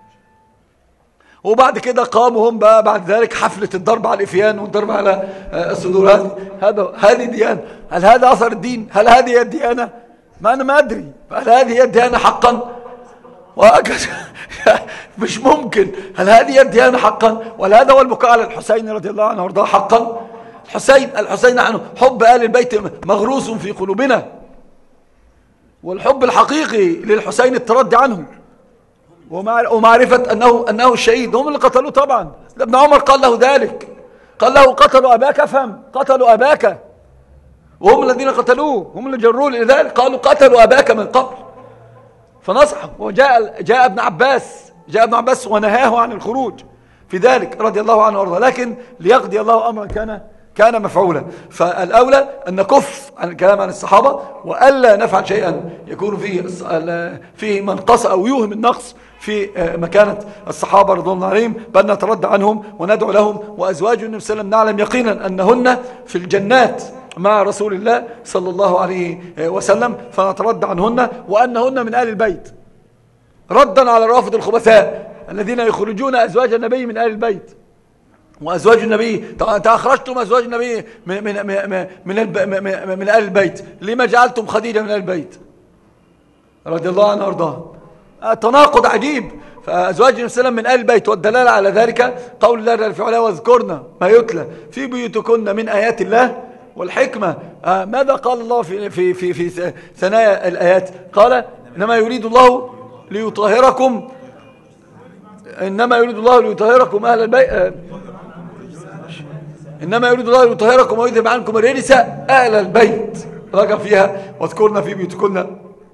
وبعد كده قاموا هم بقى بعد ذلك حفلة الضرب على الإفيان والضرب على الصدور. هذه هذا هذه ديانة؟ هل هذا أثر الدين؟ هل هذه هي الديانة؟ ما أنا ما أدري. هل هذه هي الديانة حقا؟ وهكذا مش ممكن. هل هذه هي الديانة حقا؟ ولا هذا هو البكاء على الحسين رضي الله عنه وارضاه حقا؟ الحسين الحسين نحن حب آل البيت مغروس في قلوبنا، والحب الحقيقي للحسين التردي عنه ومعرفة أنه, أنه الشهيد. هم اللي قتلوه طبعا. ابن عمر قال له ذلك، قال له قتلوا أباك، فهم قتلوا أباك، وهم الذين قتلوه، هم اللي جروه لذلك، قالوا قتلوا أباك من قبل، فنصحه. وجاء جاء ابن عباس جاء ابن عباس ونهاه عن الخروج في ذلك رضي الله عنه وارضاه، لكن ليقضي الله أمرا كان كان مفعولا. فالأولى أن نكف عن الكلام عن الصحابة، وألا نفعل شيئا يكون فيه فيه منقص أو يوهم النقص في مكانة الصحابة رضوان الله عليهم، بل نتردى عنهم وندعو لهم. وأزواج النبي صلى الله عليه وسلم نعلم يقينا أنهن في الجنات مع رسول الله صلى الله عليه وسلم، فنتردى عنهن، وأنهن من آل البيت، ردا على الرافض الخبثاء الذين يخرجون أزواج النبي من آل البيت. وأزواج النبي أخرجتم أزواج النبي من من من من, من آل البيت، لما جعلتم خديجة من آل البيت رضي الله عنها وارضاها؟ تناقض عجيب. فأزواج النبي صلى الله عليه وسلم من آل البيت، والدلالة على ذلك قول الله جل في علاه واذكرن ما يتلى في بيوتكن من آيات الله والحكمة. آه ماذا قال الله في في في في ثنايا الآيات؟ قال إنما يريد الله ليطهركم إنما يريد الله ليطهركم أهل البيت آه إنما يريد الله ليطهركم ويذهب عنكم الرجس أهل البيت. رجع فيها واذكرن في بيوتكن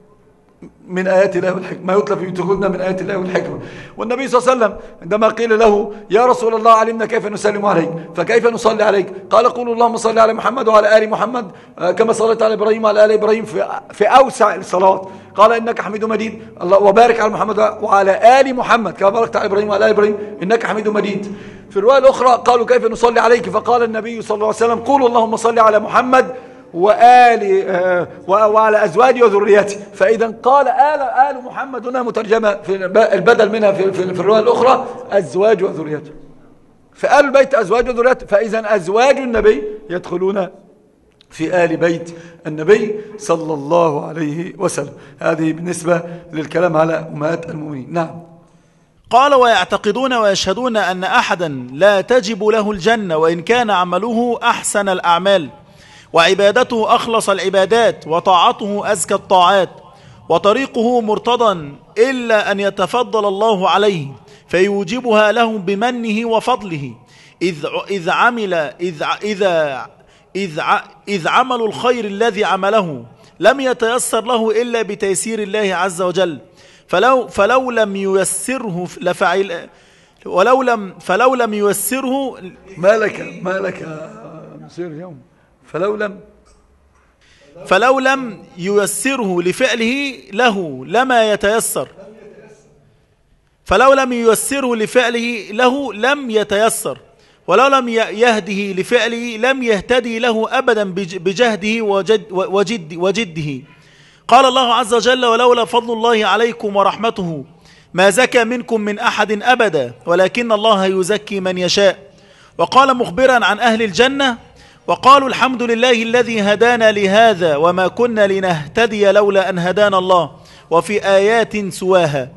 من آيات الله والحكمة، ما يتلى في بيوتكن من آيات الله والحكمة. والنبي صلى الله عليه وسلم عندما قيل له يا رسول الله علمنا كيف نسلم عليك فكيف نصلي عليك؟ قال قولوا اللهم صل على محمد وعلى آل محمد كما صليت على إبراهيم وعلى آل إبراهيم في, في أوسع الصلوات. قال إنك حميد مجيد، الله وبارك على محمد وعلى آل محمد كما باركت على إبراهيم وعلى آل إبراهيم إنك حميد مجيد. في الرواية الأخرى قالوا كيف نصلي عليك؟ فقال النبي صلى الله عليه وسلم قولوا اللهم صل على محمد وآل آه وعلى أزواجه وذريته. فإذا قال آل آل محمد هنا مترجمة في البدل منها في, في, في الرواية الأخرى أزواج وذريته، فآل البيت أزواج وذريته، فإذا أزواج النبي يدخلون في آل بيت النبي صلى الله عليه وسلم. هذه بالنسبة للكلام على أمهات المؤمنين. نعم. قال ويعتقدون ويشهدون أن أحدا لا تجب له الجنة وإن كان عمله أحسن الأعمال وعبادته أخلص العبادات وطاعته أزكى الطاعات وطريقه مرتضى إلا أن يتفضل الله عليه فيوجبها له بمنه وفضله إذ, إذ عمل إذ, إذا إذ, إذ عمل الخير الذي عمله لم يتيسر له إلا بتيسير الله عز وجل فلو, فلو لم ييسره لفعل ولو لم فلو لم ييسره ما لك ما لك مسير اليوم فلو لم فلو لم ييسره لفعله له لما يتيسر فلو لم ييسره لفعله له لم يتيسر ولو لم يهده لفعله لم يهتدي له أبدا بجهده وجد وجد وجده. قال الله عز وجل ولولا فضل الله عليكم ورحمته ما زكى منكم من أحد أبدا ولكن الله يزكي من يشاء. وقال مخبرا عن أهل الجنة وقالوا الحمد لله الذي هدانا لهذا وما كنا لنهتدي لولا أن هدانا الله وفي آيات سواها.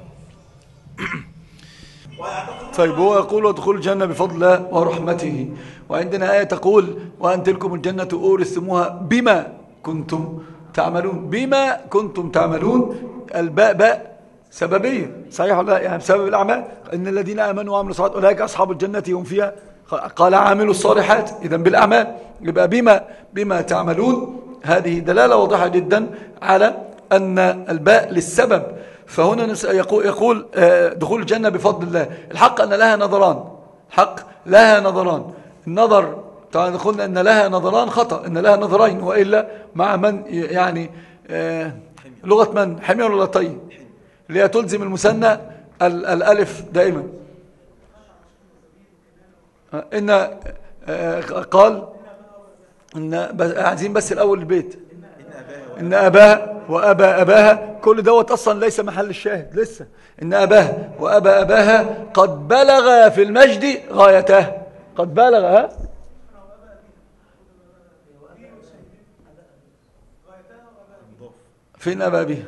طيب هو يقول ودخول الجنة بفضل الله ورحمته، وعندنا آية تقول وأن تلكم الجنة أورثتموها بما كنتم تعملون. بما كنتم تعملون، الباء باء سببية، صحيح ولا لا؟ يعني بسبب الأعمال. إن الذين آمنوا وعملوا الصالحات أولئك أصحاب الجنة هم فيها، قال عاملوا الصالحات، إذا بالأعمال. يبقى بما بما تعملون، هذه دلالة واضحة جدا على أن الباء للسبب. فهنا يقول, يقول دخول الجنة بفضل الله. الحق أن لها نظران، حق لها نظران. النظر طبعا قلنا أن لها نظران خطأ، أن لها نظرين، وإلا مع من يعني لغة من حمير ولا طيب اللي تلزم المثنى الألف دائما. إن قال إن عايزين بس الأول البيت إن أباها وأبى أباها، كل دوت أصلا ليس محل الشاهد لسه. إن أباها وأبى أباها قد بلغ في المجد غايته، قد بلغ. ها فين أبى أبيها؟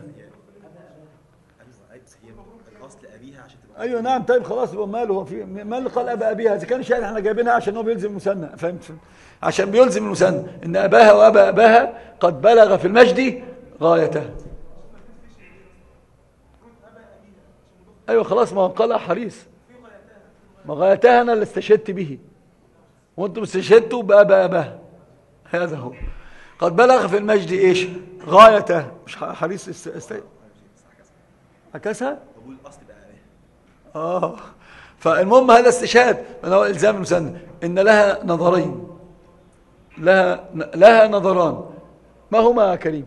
أيوة نعم. طيب خلاص، يبقى ماله هو في ما اللي قال أبى أبيها؟ إذا كان شاهد احنا جايبينها عشان هو بيلزم المثنى، فهمت؟ عشان بيلزم المثنى. إن أباها وأبى أباها قد بلغ في المجد غايته. أيوة خلاص، ما هو قال حريص، ما غايتها أنا اللي استشهدت به وأنتم استشهدتوا بأبى أباها. هذا هو قد بلغ في المجد إيش؟ غايته. مش حريص است... است... عكسها؟ آه فالمهم هذا استشهاد من هو إلزام المثنى. إن لها نظرين، لها لها نظران. ما هما يا كريم؟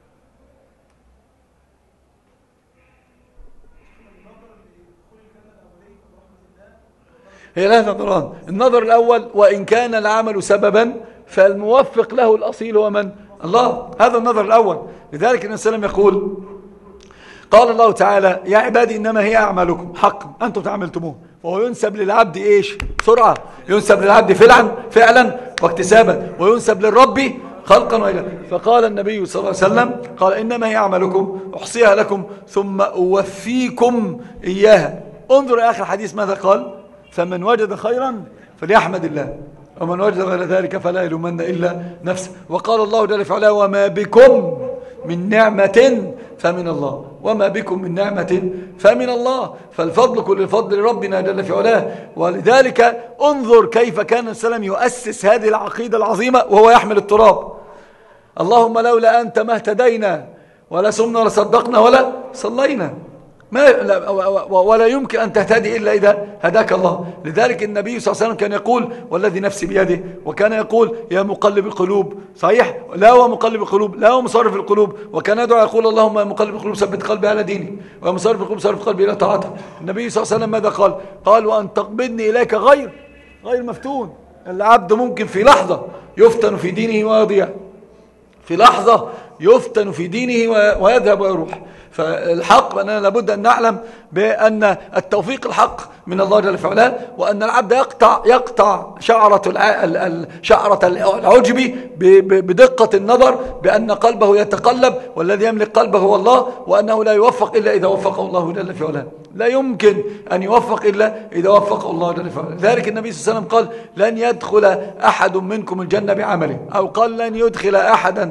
هي لها نظران. النظر الأول وإن كان العمل سببا فالموفق له الأصيل هو من؟ الله. هذا النظر الأول. لذلك النبي صلى الله عليه وسلم يقول قال الله تعالى يا عبادي إنما هي أعمالكم حق أنتم تعملتموه. وهو ينسب للعبد إيش؟ سرعة. ينسب للعبد فعلا فعلا واكتسابا، وينسب للرب خلقا وإله. فقال النبي صلى الله عليه وسلم قال إنما هي أعمالكم أحصيها لكم ثم أوفيكم إياها. انظر يا آخر حديث ماذا قال؟ فمن وجد خيرا فليحمد الله ومن وجد غير ذلك فلا يلومن إلا نفسه. وقال الله جل في علاه وما بكم من نعمة فمن الله، وما بكم من نعمة فمن الله. فالفضل كل الفضل لربنا جل في علاه. ولذلك انظر كيف كان السلام يؤسس هذه العقيدة العظيمة وهو يحمل التراب. اللهم لولا أنت ما اهتدينا ولا سمنا ولا صدقنا ولا صلينا، ما ولا يمكن أن تهتدي إلا إذا هداك الله. لذلك النبي صلى الله عليه وسلم كان يقول والذي نفسي بيده، وكان يقول يا مقلب القلوب، صحيح لا هو مقلب القلوب لا هو مصرف القلوب، وكان يدعو يقول اللهم يا مقلب القلوب ثبت قلبي على دينك ويا مصرف القلوب صرف قلبي إلى طاعتك. النبي صلى الله عليه وسلم ماذا قال؟ قال وأن تقبضني إليك غير غير مفتون. العبد ممكن في لحظة يفتن في دينه ويضيع، في لحظة يفتن في دينه ويذهب ويروح. فالحق أننا لابد أن نعلم بأن التوفيق الحق من الله جل في علاه، وأن العبد يقطع يقطع شعرة شعرة العجب بدقة النظر بأن قلبه يتقلب والذي يملك قلبه هو الله، وأنه لا يوفق إلا إذا وفقه الله جل في علاه. لا يمكن أن يوفق إلا إذا وفقه الله جل في علاه. ذلك النبي صلى الله عليه وسلم قال لن يدخل أحد منكم الجنة بعمله، أو قال لن يدخل أحدا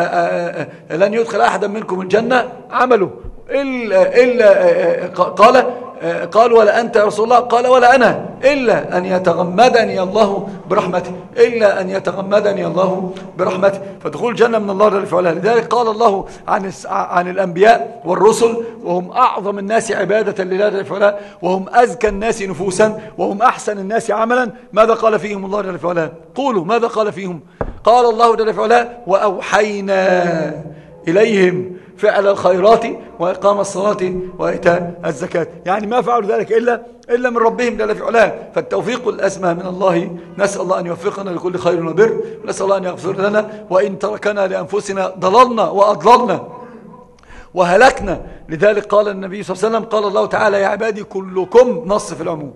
لن يدخل أحدا منكم الجنة عمله إلا, إلا قال قال ولا أنت يا رسول الله؟ قال ولا أنا، إلا أن يتغمدني الله برحمته، إلا أن يتغمدني الله برحمته. فدخول الجنة من الله جل وعلا. لذلك قال الله عن عن الأنبياء والرسل وهم أعظم الناس عبادة لله جل وعلا، وهم أزكى الناس نفوسا، وهم أحسن الناس عملا. ماذا قال فيهم الله جل وعلا؟ قولوا ماذا قال فيهم؟ قال الله جل وعلا وأوحينا إليهم فعل الخيرات وإقام الصلاة وإيتاء الزكاة. يعني ما فعلوا ذلك إلا إلا من ربهم جل في علاه. فالتوفيق الأسمى من الله. نسأل الله أن يوفقنا لكل خير وبر، ونسأل الله أن يغفر لنا، وإن تركنا لأنفسنا ضللنا وأضللنا وهلكنا. لذلك قال النبي صلى الله عليه وسلم قال الله تعالى يا عبادي كلكم، نص في العموم،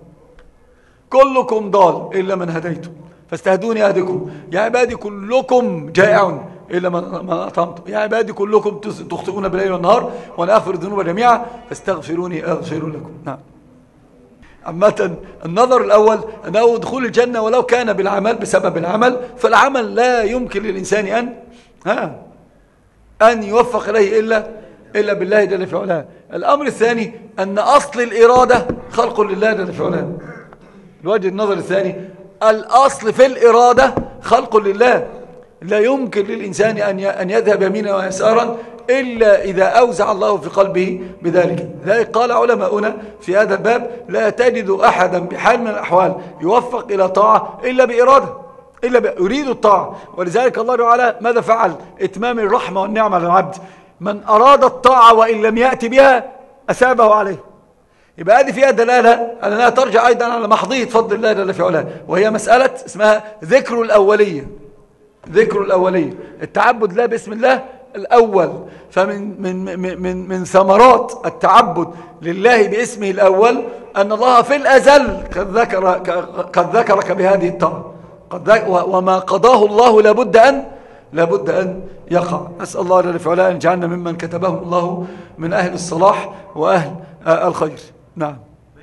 كلكم ضال إلا من هديته فاستهدوني أهدكم. يا عبادي كلكم جائع إلا من أطعمته. يا عبادي كلكم تخطئون بالليل والنهار وأنا أغفر الذنوب جميعا فاستغفروني أغفر لكم. نعم. عامة النظر الأول أنه دخول الجنة ولو كان بالعمل بسبب العمل، فالعمل لا يمكن للإنسان أن ها أن يوفق إليه إلا إلا بالله جل في علاه. الأمر الثاني أن أصل الإرادة خلق لله جل في علاه. الوجه النظر الثاني الأصل في الإرادة خلق لله، لا يمكن للإنسان أن يذهب يمينا ويسارا إلا إذا أوزع الله في قلبه بذلك. ذلك قال علماؤنا في هذا الباب لا تجد أحدا بحال من الأحوال يوفق إلى طاعة إلا بإرادة، إلا يريد الطاعة. ولذلك الله تعالى ماذا فعل؟ إتمام الرحمة والنعمة للعبد. من أراد الطاعة وإن لم يأتي بها أثابه عليه. يبقى هذه فيها دلالة أنها ترجع أيضا على محضية فضل الله جل في علاه، وهي مسألة اسمها ذكر الأولية. ذكر الأولية، التعبد لا باسم الله الأول. فمن من من من من ثمرات التعبد لله باسمه الأول أن الله في الأزل قد ذكر قد ذكرك بهذه الطاعة، قد وما قضاه الله لابد أن لابد أن يقع. نسأل الله جل في علاه أن يجعلنا ممن كتبهم الله من أهل الصلاح وأهل الخير. نعم.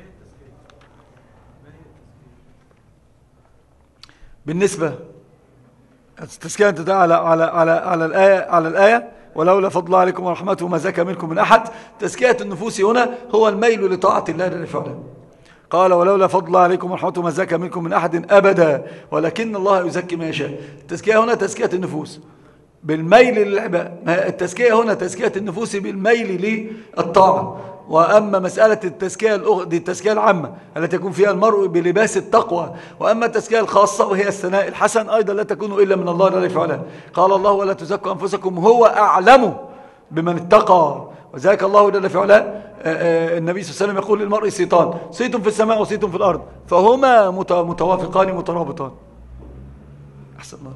بالنسبة التزكية أنت على على على على الآية على الآية ولولا فضل الله عليكم ورحمته ما زكى منكم من أحد. تزكية النفوس هنا هو الميل لطاعة الله جل في علاه. قال ولولا فضل الله عليكم ورحمته ما زكى منكم من أحد أبدا ولكن الله يزكي من يشاء. التزكية هنا تزكية النفوس بالميل للعبادة. التزكية هنا تزكية النفوس بالميل للطاعة. وأما مسألة التزكية الأخرى دي التزكية العامة التي يكون فيها المرء بلباس التقوى، وأما التزكية الخاصة وهي الثناء الحسن أيضا لا تكون إلا من الله جل وعلا. قال الله ولا تزكوا أنفسكم هو أعلم بمن اتقى. وذلك الله جل وعلا النبي صلى الله عليه وسلم يقول للمرء صيتان، صيت في السماء وصيت في الأرض فهما متوافقان مترابطان. أحسن الله.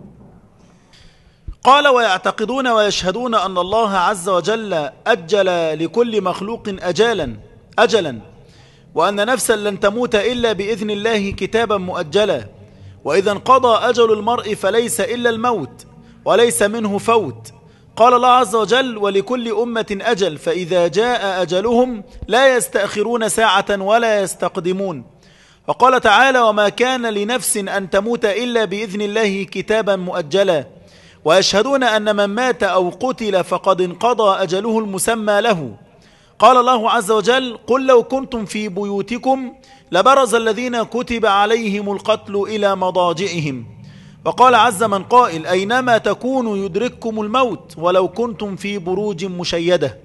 قال ويعتقدون ويشهدون أن الله عز وجل أجل لكل مخلوق أجالا أجلا وأن نفسا لن تموت إلا بإذن الله كتابا مؤجلا، وإذا انقضى أجل المرء فليس إلا الموت وليس منه فوت. قال الله عز وجل ولكل أمة أجل فإذا جاء أجلهم لا يستأخرون ساعة ولا يستقدمون. وقال تعالى وما كان لنفس أن تموت إلا بإذن الله كتابا مؤجلا، ويشهدون أن من مات أو قتل فقد انقضى أجله المسمى له. قال الله عز وجل قل لو كنتم في بيوتكم لبرز الذين كتب عليهم القتل إلى مضاجعهم. وقال عز من قائل أينما تكونوا يدرككم الموت ولو كنتم في بروج مشيدة.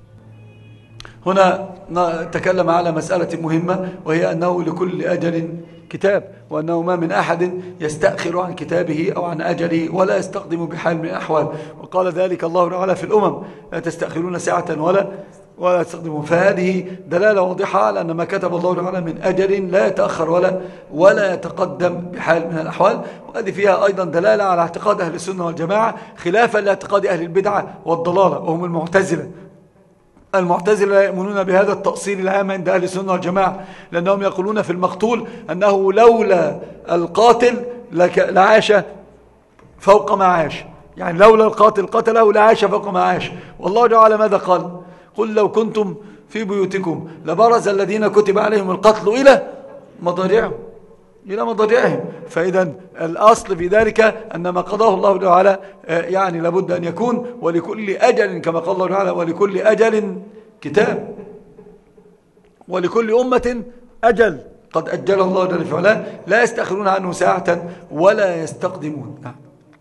هنا تكلم على مسألة مهمة وهي أنه لكل أجل كتاب، وأنه ما من أحد يستأخر عن كتابه أو عن أجله ولا يستقدم بحال من الأحوال. وقال ذلك الله تعالى في الأمم لا تستأخرون ساعة ولا ولا تستقدمون. فهذه دلالة واضحة على أن ما كتب الله تعالى من أجل لا يتأخر ولا ولا يتقدم بحال من الأحوال. وهذه فيها أيضا دلالة على اعتقاد أهل السنة والجماعة خلافا لاعتقاد أهل البدعة والضلالة وهم المعتزلة. المعتزلة يؤمنون بهذا التأصيل العام عند أهل السنة والجماعة، لأنهم يقولون في المقتول أنه لولا القاتل لعاش فوق ما عاش، يعني لولا القاتل قتله لعاش فوق ما عاش. والله تعالى ماذا قال؟ قل لو كنتم في بيوتكم لبرز الذين كتب عليهم القتل إلى مضاجعهم إلى مضاجعهم. فإذا الأصل في ذلك أن ما قضاه الله تعالى يعني لابد أن يكون، ولكل أجل كما قال الله تعالى ولكل أجل كتاب، ولكل أمة أجل قد أجل الله جل وعلا لا يستأخرون عنه ساعة ولا يستقدمون. نعم.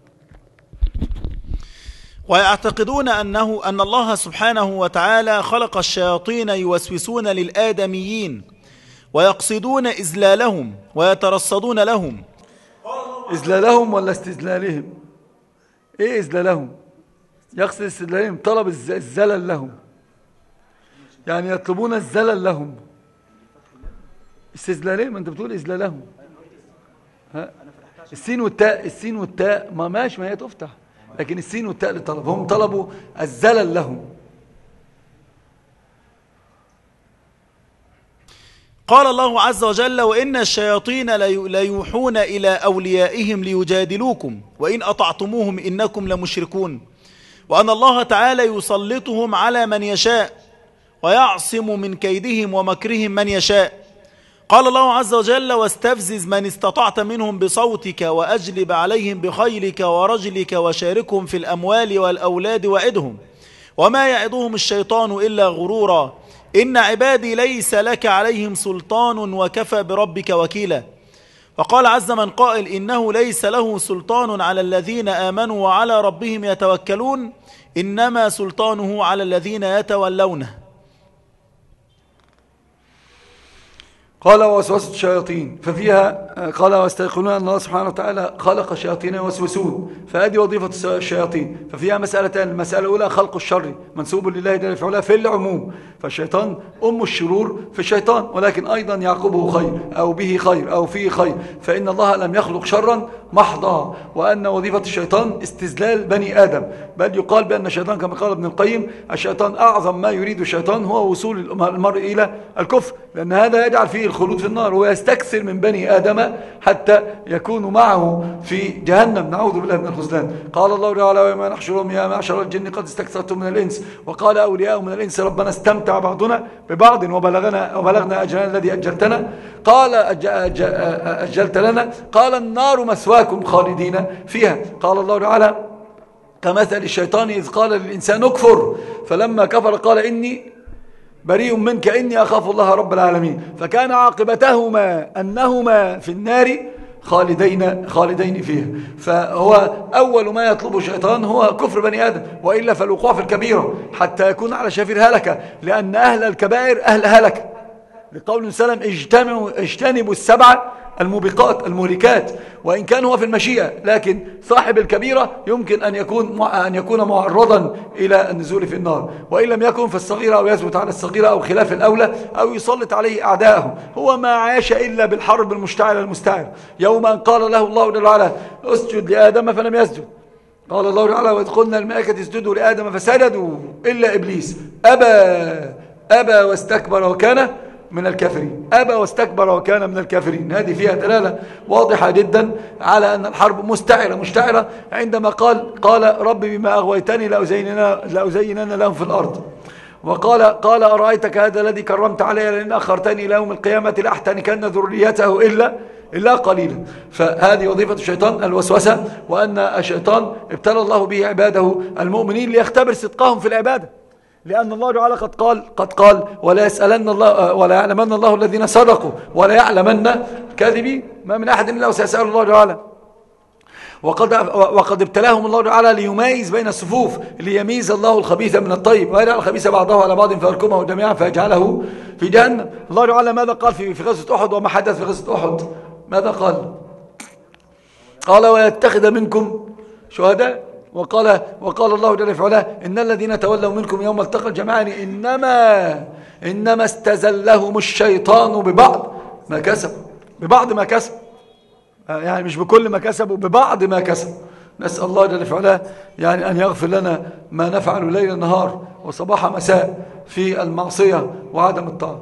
ويعتقدون أنه أن الله سبحانه وتعالى خلق الشياطين يوسوسون للآدميين ويقصدون إذلالهم ويترصدون لهم. إذلالهم ولا استذلالهم؟ إيه إذلالهم؟ يقصد استذلالهم طلب الزلل لهم، يعني يطلبون الزلل لهم. استذلالهم أنت بتقول إذلالهم. ها؟ السين والتاء السين والتاء ما ماشي، ما هي تفتح، لكن السين والتاء لطلب، هم طلبوا الزلل لهم. قال الله عز وجل: وإن الشياطين ليوحون إلى أوليائهم ليجادلوكم وإن أطعتموهم إنكم لمشركون، وأن الله تعالى يسلطهم على من يشاء ويعصم من كيدهم ومكرهم من يشاء. قال الله عز وجل: واستفزز من استطعت منهم بصوتك وأجلب عليهم بخيلك ورجلك وشاركهم في الأموال والأولاد وعدهم وما يعدهم الشيطان إلا غرورا، إن عبادي ليس لك عليهم سلطان وكفى بربك وكيلا. وقال عز من قائل: إنه ليس له سلطان على الذين آمنوا وعلى ربهم يتوكلون، إنما سلطانه على الذين يتولونه. قال: ووسوسة الشياطين، ففيها قال: واستيقنون أن الله سبحانه وتعالى خلق الشياطين يوسوسون، فهذه وظيفة الشياطين. ففيها مسألتان: المسألة الأولى خلق الشر منسوب لله جل في علاه في العموم، فالشيطان أم الشرور في الشيطان، ولكن أيضا يعقبه خير أو به خير أو فيه خير، فإن الله لم يخلق شرا محضا، وأن وظيفة الشيطان استذلال بني آدم. بل يقال بأن الشيطان كما قال ابن القيم: الشيطان أعظم ما يريد الشيطان هو وصول المرء إلى الكفر، لأن هذا يجعل فيه الخلود في النار ويستكثر من بني آدم حتى يكون معه في جهنم، نعوذ بالله من الخذلان. قال الله تعالى: وما نحشرهم يا معشر الجن قد استكثرتم من الإنس، وقال أولياء من الإنس ربنا استمتع بعضنا ببعض وبلغنا, وبلغنا أجلنا الذي أجلتنا. قال أج أج أجلت لنا. قال: النار مثواكم خالدين فيها. قال الله تعالى: كمثل الشيطان إذ قال للإنسان اكفر فلما كفر قال إني بريء منك إني أخاف الله رب العالمين، فكان عاقبتهما أنهما في النار خالدين خالدين فيها. فهو أول ما يطلبه الشيطان هو كفر بني آدم، وإلا فالوقوع في الكبيرة حتى يكون على شفير هلكة، لأن أهل الكبائر أهل هلكة، لقول سلم: اجتنبوا اجتنبوا السبع الموبقات المهلكات. وإن كان هو في المشيئة، لكن صاحب الكبيرة يمكن أن يكون أن يكون معرضا إلى النزول في النار، وإن لم يكن فالصغيرة أو يثبت على الصغيرة أو خلاف الأولى أو يسلط عليه أعداءه. هو ما عاش إلا بالحرب المشتعلة المستعرة. يوم أن قال له الله جل وعلا: اسجد لآدم فلم يسجد، قال الله تعالى: وإذ قلنا الملائكة اسجدوا لآدم فسجدوا إلا إبليس أبى أبى واستكبر وكان من الكافرين. أبى واستكبر وكان من الكافرين. هذه فيها دلالة واضحة جدا على أن الحرب مستعرة مشتعرة، عندما قال قال رب بما أغويتني لأزينن لهم في الأرض. وقال قال أرأيتك هذا الذي كرمت علي لأن أخرتني إلى يوم القيامة لأحتنكن ذريته إلا إلا قليلا. فهذه وظيفة الشيطان الوسوسة، وأن الشيطان ابتلى الله به عباده المؤمنين ليختبر صدقهم في العبادة، لأن الله تعالى قد قال قد قال ولا يسألن الله ولا يعلمن الله الذين صدقوا ولا يعلمن الكاذبين. ما من أحد إلا وسيسأل الله تعالى. وقد وقد ابتلاهم الله تعالى ليميز بين الصفوف، ليميز الله الخبيث من الطيب، ويجعل الخبيث بعضه على بعض فيركمه جميعا فيجعله في جهنم. الله تعالى ماذا قال في في غزوة أحد وما حدث في غزوة أحد؟ ماذا قال؟ قال: ويتخذ منكم شهداء. وقال وقال الله جل في علاه: إن الذين تولوا منكم يوم التقى الجمعان إنما إنما استزلهم الشيطان ببعض ما كسبوا. ببعض ما كسبوا، يعني مش بكل ما كسبوا، ببعض ما كسبوا. نسأل الله جل في علاه يعني أن يغفر لنا ما نفعل ليل نهار وصباح مساء في المعصية وعدم الطاعة.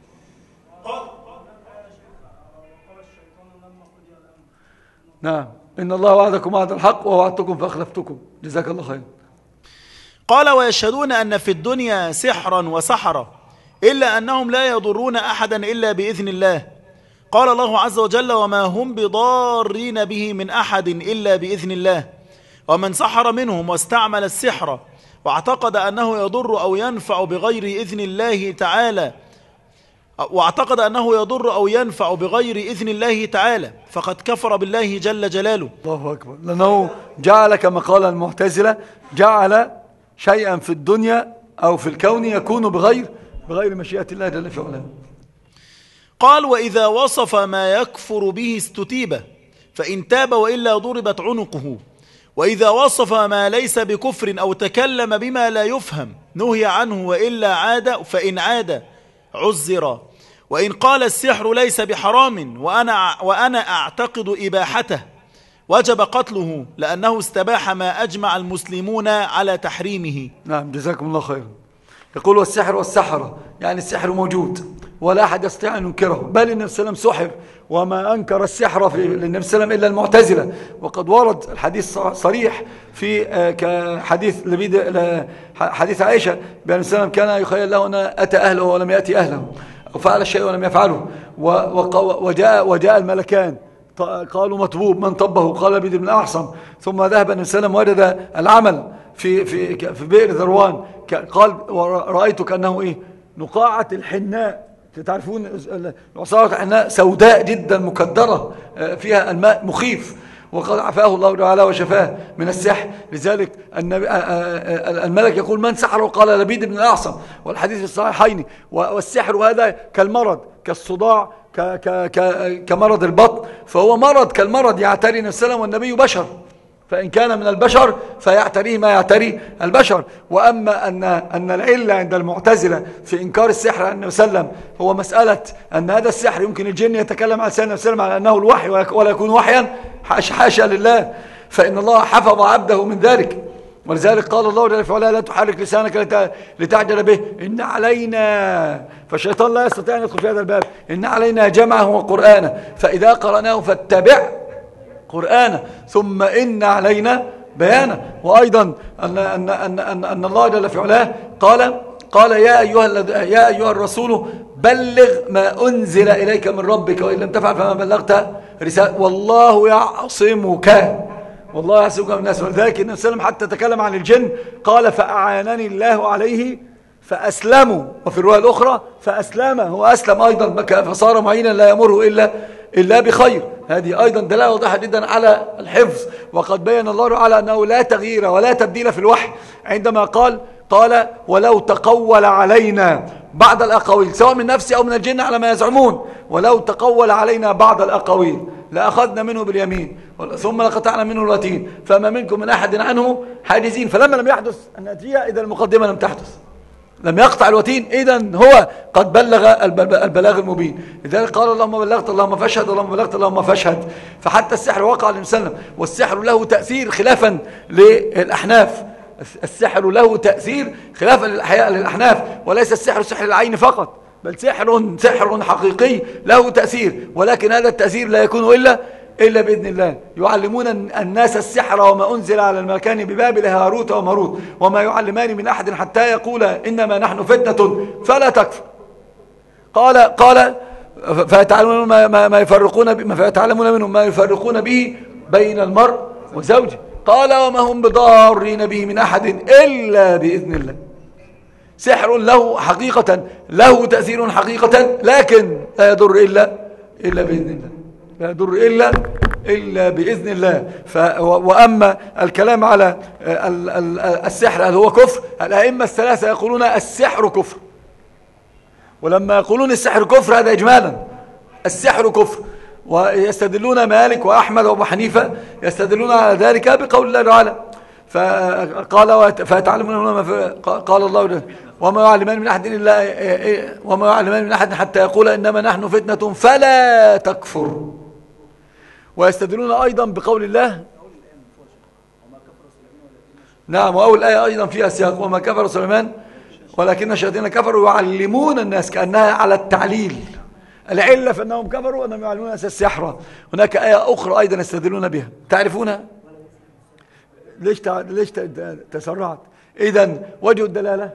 نعم، إن الله وعدكم وعد الحق ووعدتكم فأخلفتكم، جزاك الله خير. قال: ويشهدون أن في الدنيا سحرا وسحرة إلا أنهم لا يضرون أحدا إلا بإذن الله. قال الله عز وجل: وما هم بضارين به من أحد إلا بإذن الله. ومن سحر منهم واستعمل السحر واعتقد أنه يضر أو ينفع بغير إذن الله تعالى واعتقد أنه يضر أو ينفع بغير إذن الله تعالى فقد كفر بالله جل جلاله. الله أكبر. لأنه جعل كما قال المعتزلة، جعل شيئا في الدنيا أو في الكون يكون بغير بغير مشيئة الله جل في علاه. قال: وإذا وصف ما يكفر به استتيب، فإن تاب وإلا ضربت عنقه. وإذا وصف ما ليس بكفر أو تكلم بما لا يفهم نهي عنه وإلا عاد، فإن عاد عزر. وإن قال السحر ليس بحرام وأنا, وأنا أعتقد إباحته وجب قتله، لأنه استباح ما أجمع المسلمون على تحريمه. نعم، جزاكم الله خيرا. يقول: والسحر والسحرة، يعني السحر موجود ولا أحد يستطيع أن ينكره، بل النبي صلى الله عليه وسلم سحر، وما أنكر السحر في للنبي صلى الله عليه وسلم إلا المعتزلة. وقد ورد الحديث صريح في كحديث لبيد حديث عائشة بأن النبي صلى الله عليه وسلم كان يخيل له أن أتى أهله ولم يأتي أهله، أو فعل الشيء ولم يفعله، وجاء, وجاء الملكان قالوا مطبوب، من طبه؟ قال لبيد بن أعصم. ثم ذهب النبي صلى الله عليه وسلم وجد العمل في في في بئر ذروان، قال رأيت كأنه إيه؟ نقاعة الحناء. تعرفون عصارة الحناء سوداء جدا مكدرة فيها الماء مخيف، وقد عفاه الله تعالى وشفاه من السحر. لذلك الملك يقول من سحره؟ قال لبيد بن الأعصم، والحديث في الصحيحين. والسحر هذا كالمرض، كالصداع، ك ك ك كمرض البطن، فهو مرض كالمرض يعتري النبي صلى الله عليه وسلم، والنبي بشر، فإن كان من البشر فيعتريه ما يعتري البشر. وأما أن أن العلة عند المعتزلة في إنكار السحر عن النبي صلى الله عليه وسلم هو مسألة أن هذا السحر يمكن الجن يتكلم عن سيدنا النبي صلى الله عليه وسلم على أنه الوحي ولا يكون وحيا، حاشا لله، فإن الله حفظ عبده من ذلك. ولذلك قال الله جل وعلا لا تحرك لسانك لتعجل به إن علينا، فالشيطان لا يستطيع أن يدخل في هذا الباب، إن علينا جمعه وقرآنه فإذا قرأناه فاتبع قرآنه ثم إن علينا بيانه. وأيضا أن, أن, أن, أن, أن الله جل في علاه قال قال يا أيها, يا أيها الرسول بلغ ما أنزل إليك من ربك وإن لم تفعل فما بلغت رسالة والله يعصمك، والله يعصمك من الناس. ولذلك النبي صلى الله عليه وسلم حتى تكلم عن الجن قال فأعانني الله عليه فأسلموا، وفي الرواية الأخرى فأسلم، هو أسلم أيضا فصار معينا لا يمره إلا إلا بخير. هذه أيضا دلالة واضحة جدا على الحفظ. وقد بين الله تعالى أنه لا تغيير ولا تبديل في الوحي، عندما قال قال ولو تقول علينا بعض الأقاويل سواء من نفسي أو من الجن على ما يزعمون، ولو تقول علينا بعض الأقاويل لأخذنا منه باليمين ثم لقطعنا منه الوتين فما منكم من أحد عنه حاجزين. فلما لم يحدث النتيجة إذا المقدمة لم تحدث، لم يقطع الوتين، إذن هو قد بلغ البلاغ المبين. لذلك قال اللهم بلغت اللهم فاشهد اللهم بلغت اللهم فاشهد. فحتى السحر وقع للنبي صلى الله عليه وسلم، والسحر له تأثير خلافا للأحناف، السحر له تأثير خلافا للأحناف، وليس السحر سحر العين فقط، بل سحر سحر حقيقي له تأثير، ولكن هذا التأثير لا يكون إلا إلا بإذن الله. يعلمون الناس السحر وما أنزل على الملكان ببابل هاروت وماروت وما يعلمان من أحد حتى يقولا إنما نحن فتنة فلا تكفر. قال قال فيتعلمون ما, ما, ما يفرقون ما فيتعلمون منهم ما يفرقون به بين المرء وزوجه. قال وما هم بضارين به من أحد إلا بإذن الله. سحر له حقيقة، له تأثير حقيقة، لكن لا يضر إلا إلا بإذن الله، لا يضر إلا إلا بإذن الله. ف وأما الكلام على السحر هل هو كفر؟ الأئمة الثلاثة يقولون السحر كفر، ولما يقولون السحر كفر هذا إجمالا، السحر كفر. ويستدلون مالك وأحمد وأبو حنيفة يستدلون على ذلك بقول الله تعالى فقال فيتعلمون قال الله وما يعلمان من أحد إلا وما يعلمان من أحد حتى يقول إنما نحن فتنة فلا تكفر. ويستدلون أيضا بقول الله نعم، وأول آية أيضا فيها سياق وما كفر سليمان ولكن الشياطين كفروا يعلمون الناس، كأنها على التعليل، العلة فأنهم كفروا وأنهم يعلمون أساس السحر. هناك آية أخرى أيضا يستدلون بها، تعرفونها؟ ليش تع... ليش تسرعت؟ إذن وجه الدلالة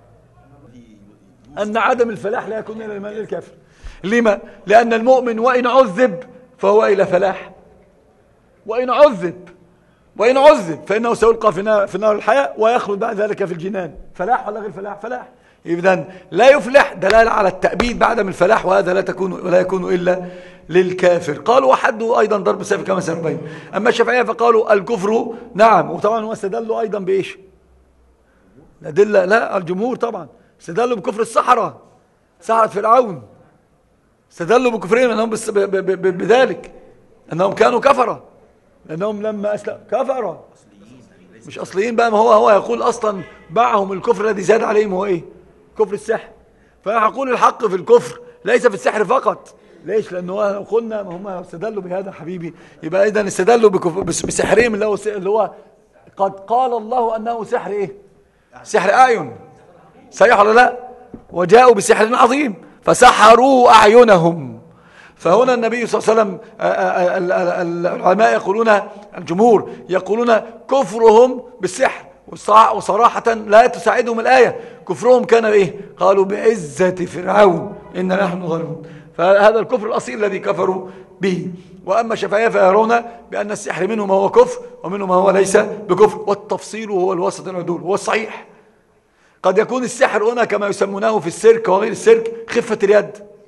أن عدم الفلاح لا يكون إلى المال الكافر. لما؟ لأن المؤمن وإن عذب فهو إلى فلاح، وإن عذب وإن عذب فإنه سيلقى في نار, في نار الحياة ويخلد بعد ذلك في الجنان. فلاح ولا غير فلاح؟ فلاح. إذن لا يفلح دلالة على التأبيد بعدم الفلاح، وهذا لا تكون ولا يكون إلا للكافر. قالوا وحدوا أيضا ضرب السيف كما سنبين. أما الشافعية فقالوا الكفر نعم، وطبعا هو استدلوا أيضا بإيش؟ الأدلة لا الجمهور طبعا استدلوا بكفر السحرة، سحرة فرعون استدلوا بكفرهم أنهم بذلك أنهم كانوا كفرة، لأنهم لما أسلموا كفرة مش أصليين بقى. ما هو هو يقول أصلا باعهم الكفر الذي زاد عليهم هو إيه؟ كفر السحر. فيقول الحق في الكفر ليس في السحر فقط. ليش؟ لأنه لو قلنا ما هم استدلوا بهذا حبيبي يبقى إذن استدلوا بسحرهم اللي هو اللي هو قد قال الله أنه سحر إيه؟ سحر أعين، صحيح ولا لا؟ وجاءوا بسحر عظيم. فسحروا أعينهم. فهنا النبي صلى الله عليه وسلم العلماء يقولون، الجمهور يقولون كفرهم بالسحر، وصراحة لا تساعدهم الآية. كفرهم كان إيه؟ قالوا بعزة فرعون إن نحن ظالمون. فهذا الكفر الأصيل الذي كفروا به. وأما الشافعية فيرون بأن السحر منه ما هو كفر ومنه ما هو ليس بكفر، والتفصيل هو الوسط العدول. هو الصحيح قد يكون السحر هنا كما يسمونه في السيرك وغير السيرك خفة اليد،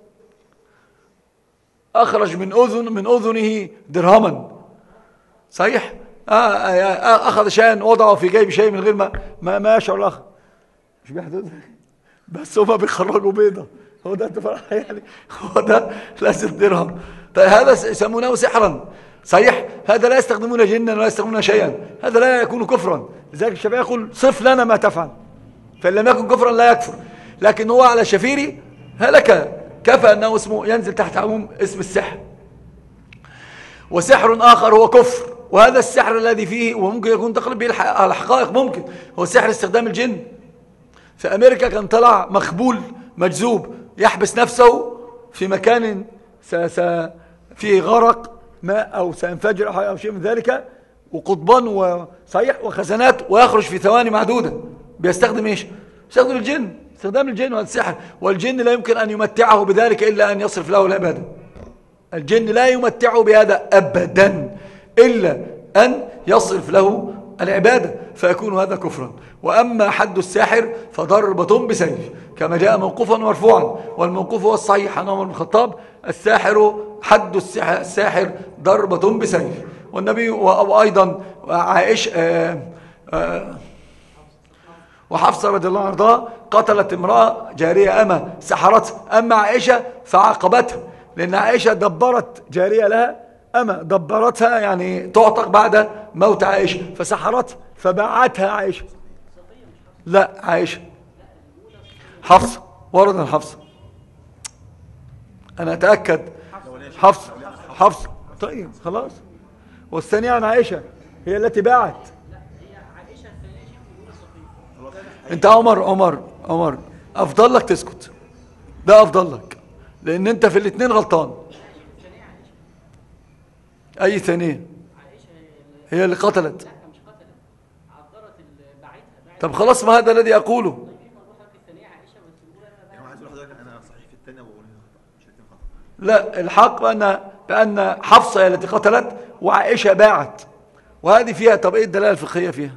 أخرج من أذن من أذنه درهما، صحيح، أخذ شيئا وضعه في جيب شيء من غير ما ما, ما يشعر الآخر، مش بيحدث، بس هما بيخرجوا بيضة، هو ده يعني، هو ده لازم درهم. طيب هذا يسمونه سحرا، صحيح، هذا لا يستخدمون جنا ولا يستخدمون شيئا، هذا لا يكون كفرا. لذلك الشافعي يقول صف لنا ما تفعل، فإن لم يكن كفرا لا يكفر. لكن هو على الشفيري هلك، كفى أنه اسمه ينزل تحت عموم اسم السحر. وسحر آخر هو كفر، وهذا السحر الذي فيه وممكن يكون تقلب به الحقائق، ممكن هو سحر استخدام الجن. في أمريكا كان طلع مخبول مجذوب يحبس نفسه في مكان فيه غرق ماء أو سينفجر أو شيء من ذلك، وقضبان وصحيح وخزانات، ويخرج في ثواني معدودة. بيستخدم إيش؟ يستخدم الجن، استخدام الجن وهذا السحر. والجن لا يمكن أن يمتعه بذلك إلا أن يصرف له العبادة. الجن لا يمتعه بهذا أبدا إلا أن يصرف له العبادة، فيكون هذا كفرا. وأما حد الساحر فضربة بسيف، كما جاء موقوفا ومرفوعا، والموقوف هو الصحيح عن عمر بن الخطاب: الساحر حد الساحر ضربة بسيف. والنبي وأيضا عائشة آآ آآ وحفصة رضي الله عنها قتلت امرأة جارية أما سحرتها. أما عائشة فعاقبتها، لأن عائشة دبرت جارية لها أما دبرتها يعني تعتق بعد موت عائشة، فسحرتها فباعتها عائشة. لا عائشة، حفصة، ورد عن حفصة، أنا أتأكد. حفصة حفصة طيب خلاص. والثانية عن عائشة هي التي باعت. انت عمر عمر عمر افضل لك تسكت، ده افضل لك، لان انت في الاثنين غلطان. اي ثانية؟ هي اللي قتلت. طب خلاص، ما هذا الذي اقوله. لا، الحق بأن بأن حفصة هي التي قتلت وعائشة باعت، وهذه فيها. طب ايه الدلالة الفقهية فيها؟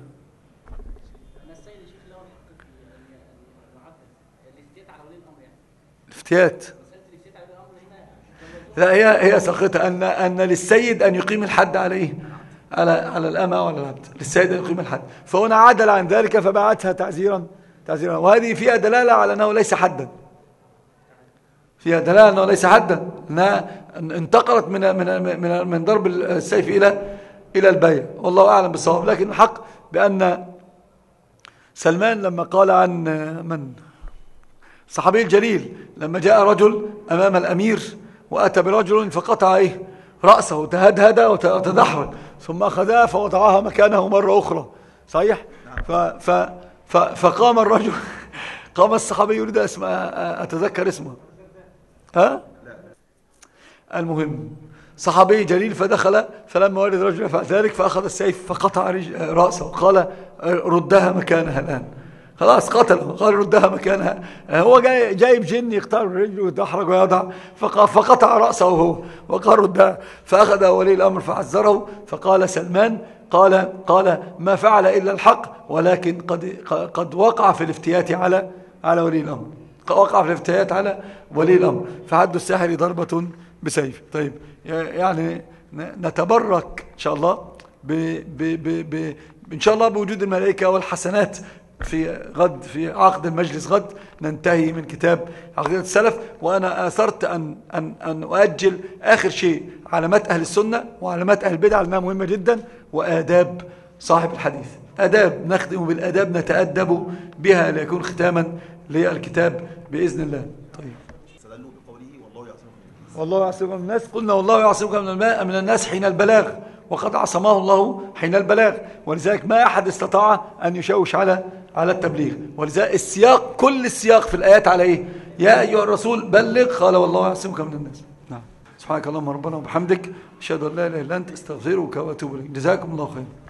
الافتيات. لا، هي هي سقطة أن أن للسيد أن يقيم الحد عليه، على على الأمة ولا العبد، للسيد أن يقيم الحد. فهنا عدل عن ذلك فبعتها تعزيرا تعزيرا، وهذه فيها دلالة على أنه ليس حدا، فيها دلالة أنه ليس حدا، أنها انتقلت من من من من ضرب السيف إلى إلى البيع، والله أعلم بالصواب. لكن الحق بأن سلمان لما قال عن من الصحابي الجليل، لما جاء رجل أمام الأمير وأتى برجل فقطع إيه رأسه، تهدهد وتدحرج، ثم أخذها فوضعها مكانه مرة أخرى، صحيح. ف ف ف فقام الرجل قام الصحابي يريد اسمه، أتذكر اسمه، ها؟ المهم صحابي جليل، فدخل فلما ولد رجل يفعل ذلك فأخذ السيف فقطع رأسه وقال ردها مكانها الآن. خلاص قتله، قال ردها مكانها. هو جاي جايب جن يقطع رجله ويدحرج ويضع، فقطع رأسه هو وقال ردها. فأخذ ولي الأمر فعزره، فقال سلمان قال قال ما فعل إلا الحق، ولكن قد قد وقع في الافتيات على على ولي الأمر، وقع في الافتيات على ولي الأمر. فحد الساحر ضربة بسيف. طيب يعني نتبرك إن شاء الله ب ب ب ب إن شاء الله بوجود الملائكة والحسنات في غد، في عقد المجلس غد ننتهي من كتاب عقيدة السلف. وأنا آثرت أن, أن, أن أؤجل آخر شيء علامات أهل السنة وعلامات أهل البدع، لأنها مهمة جدا، وآداب صاحب الحديث. آداب نخدم بالآداب، نتأدب بها ليكون ختاما للكتاب بإذن الله. طيب والله يعصمك من الناس، قلنا والله يعصمك من الماء من الناس حين البلاغ، وقد عصمه الله حين البلاغ، ولذلك ما أحد استطاع أن يشوش على على التبليغ. ولذلك السياق، كل السياق في الآيات على إيه؟ يا أيها الرسول بلغ، قال والله يعصمك من الناس. نعم. سبحانك اللهم ربنا وبحمدك، أشهد أن لا إله إلا أنت، أستغفرك وأتوب إليك. جزاكم الله خير.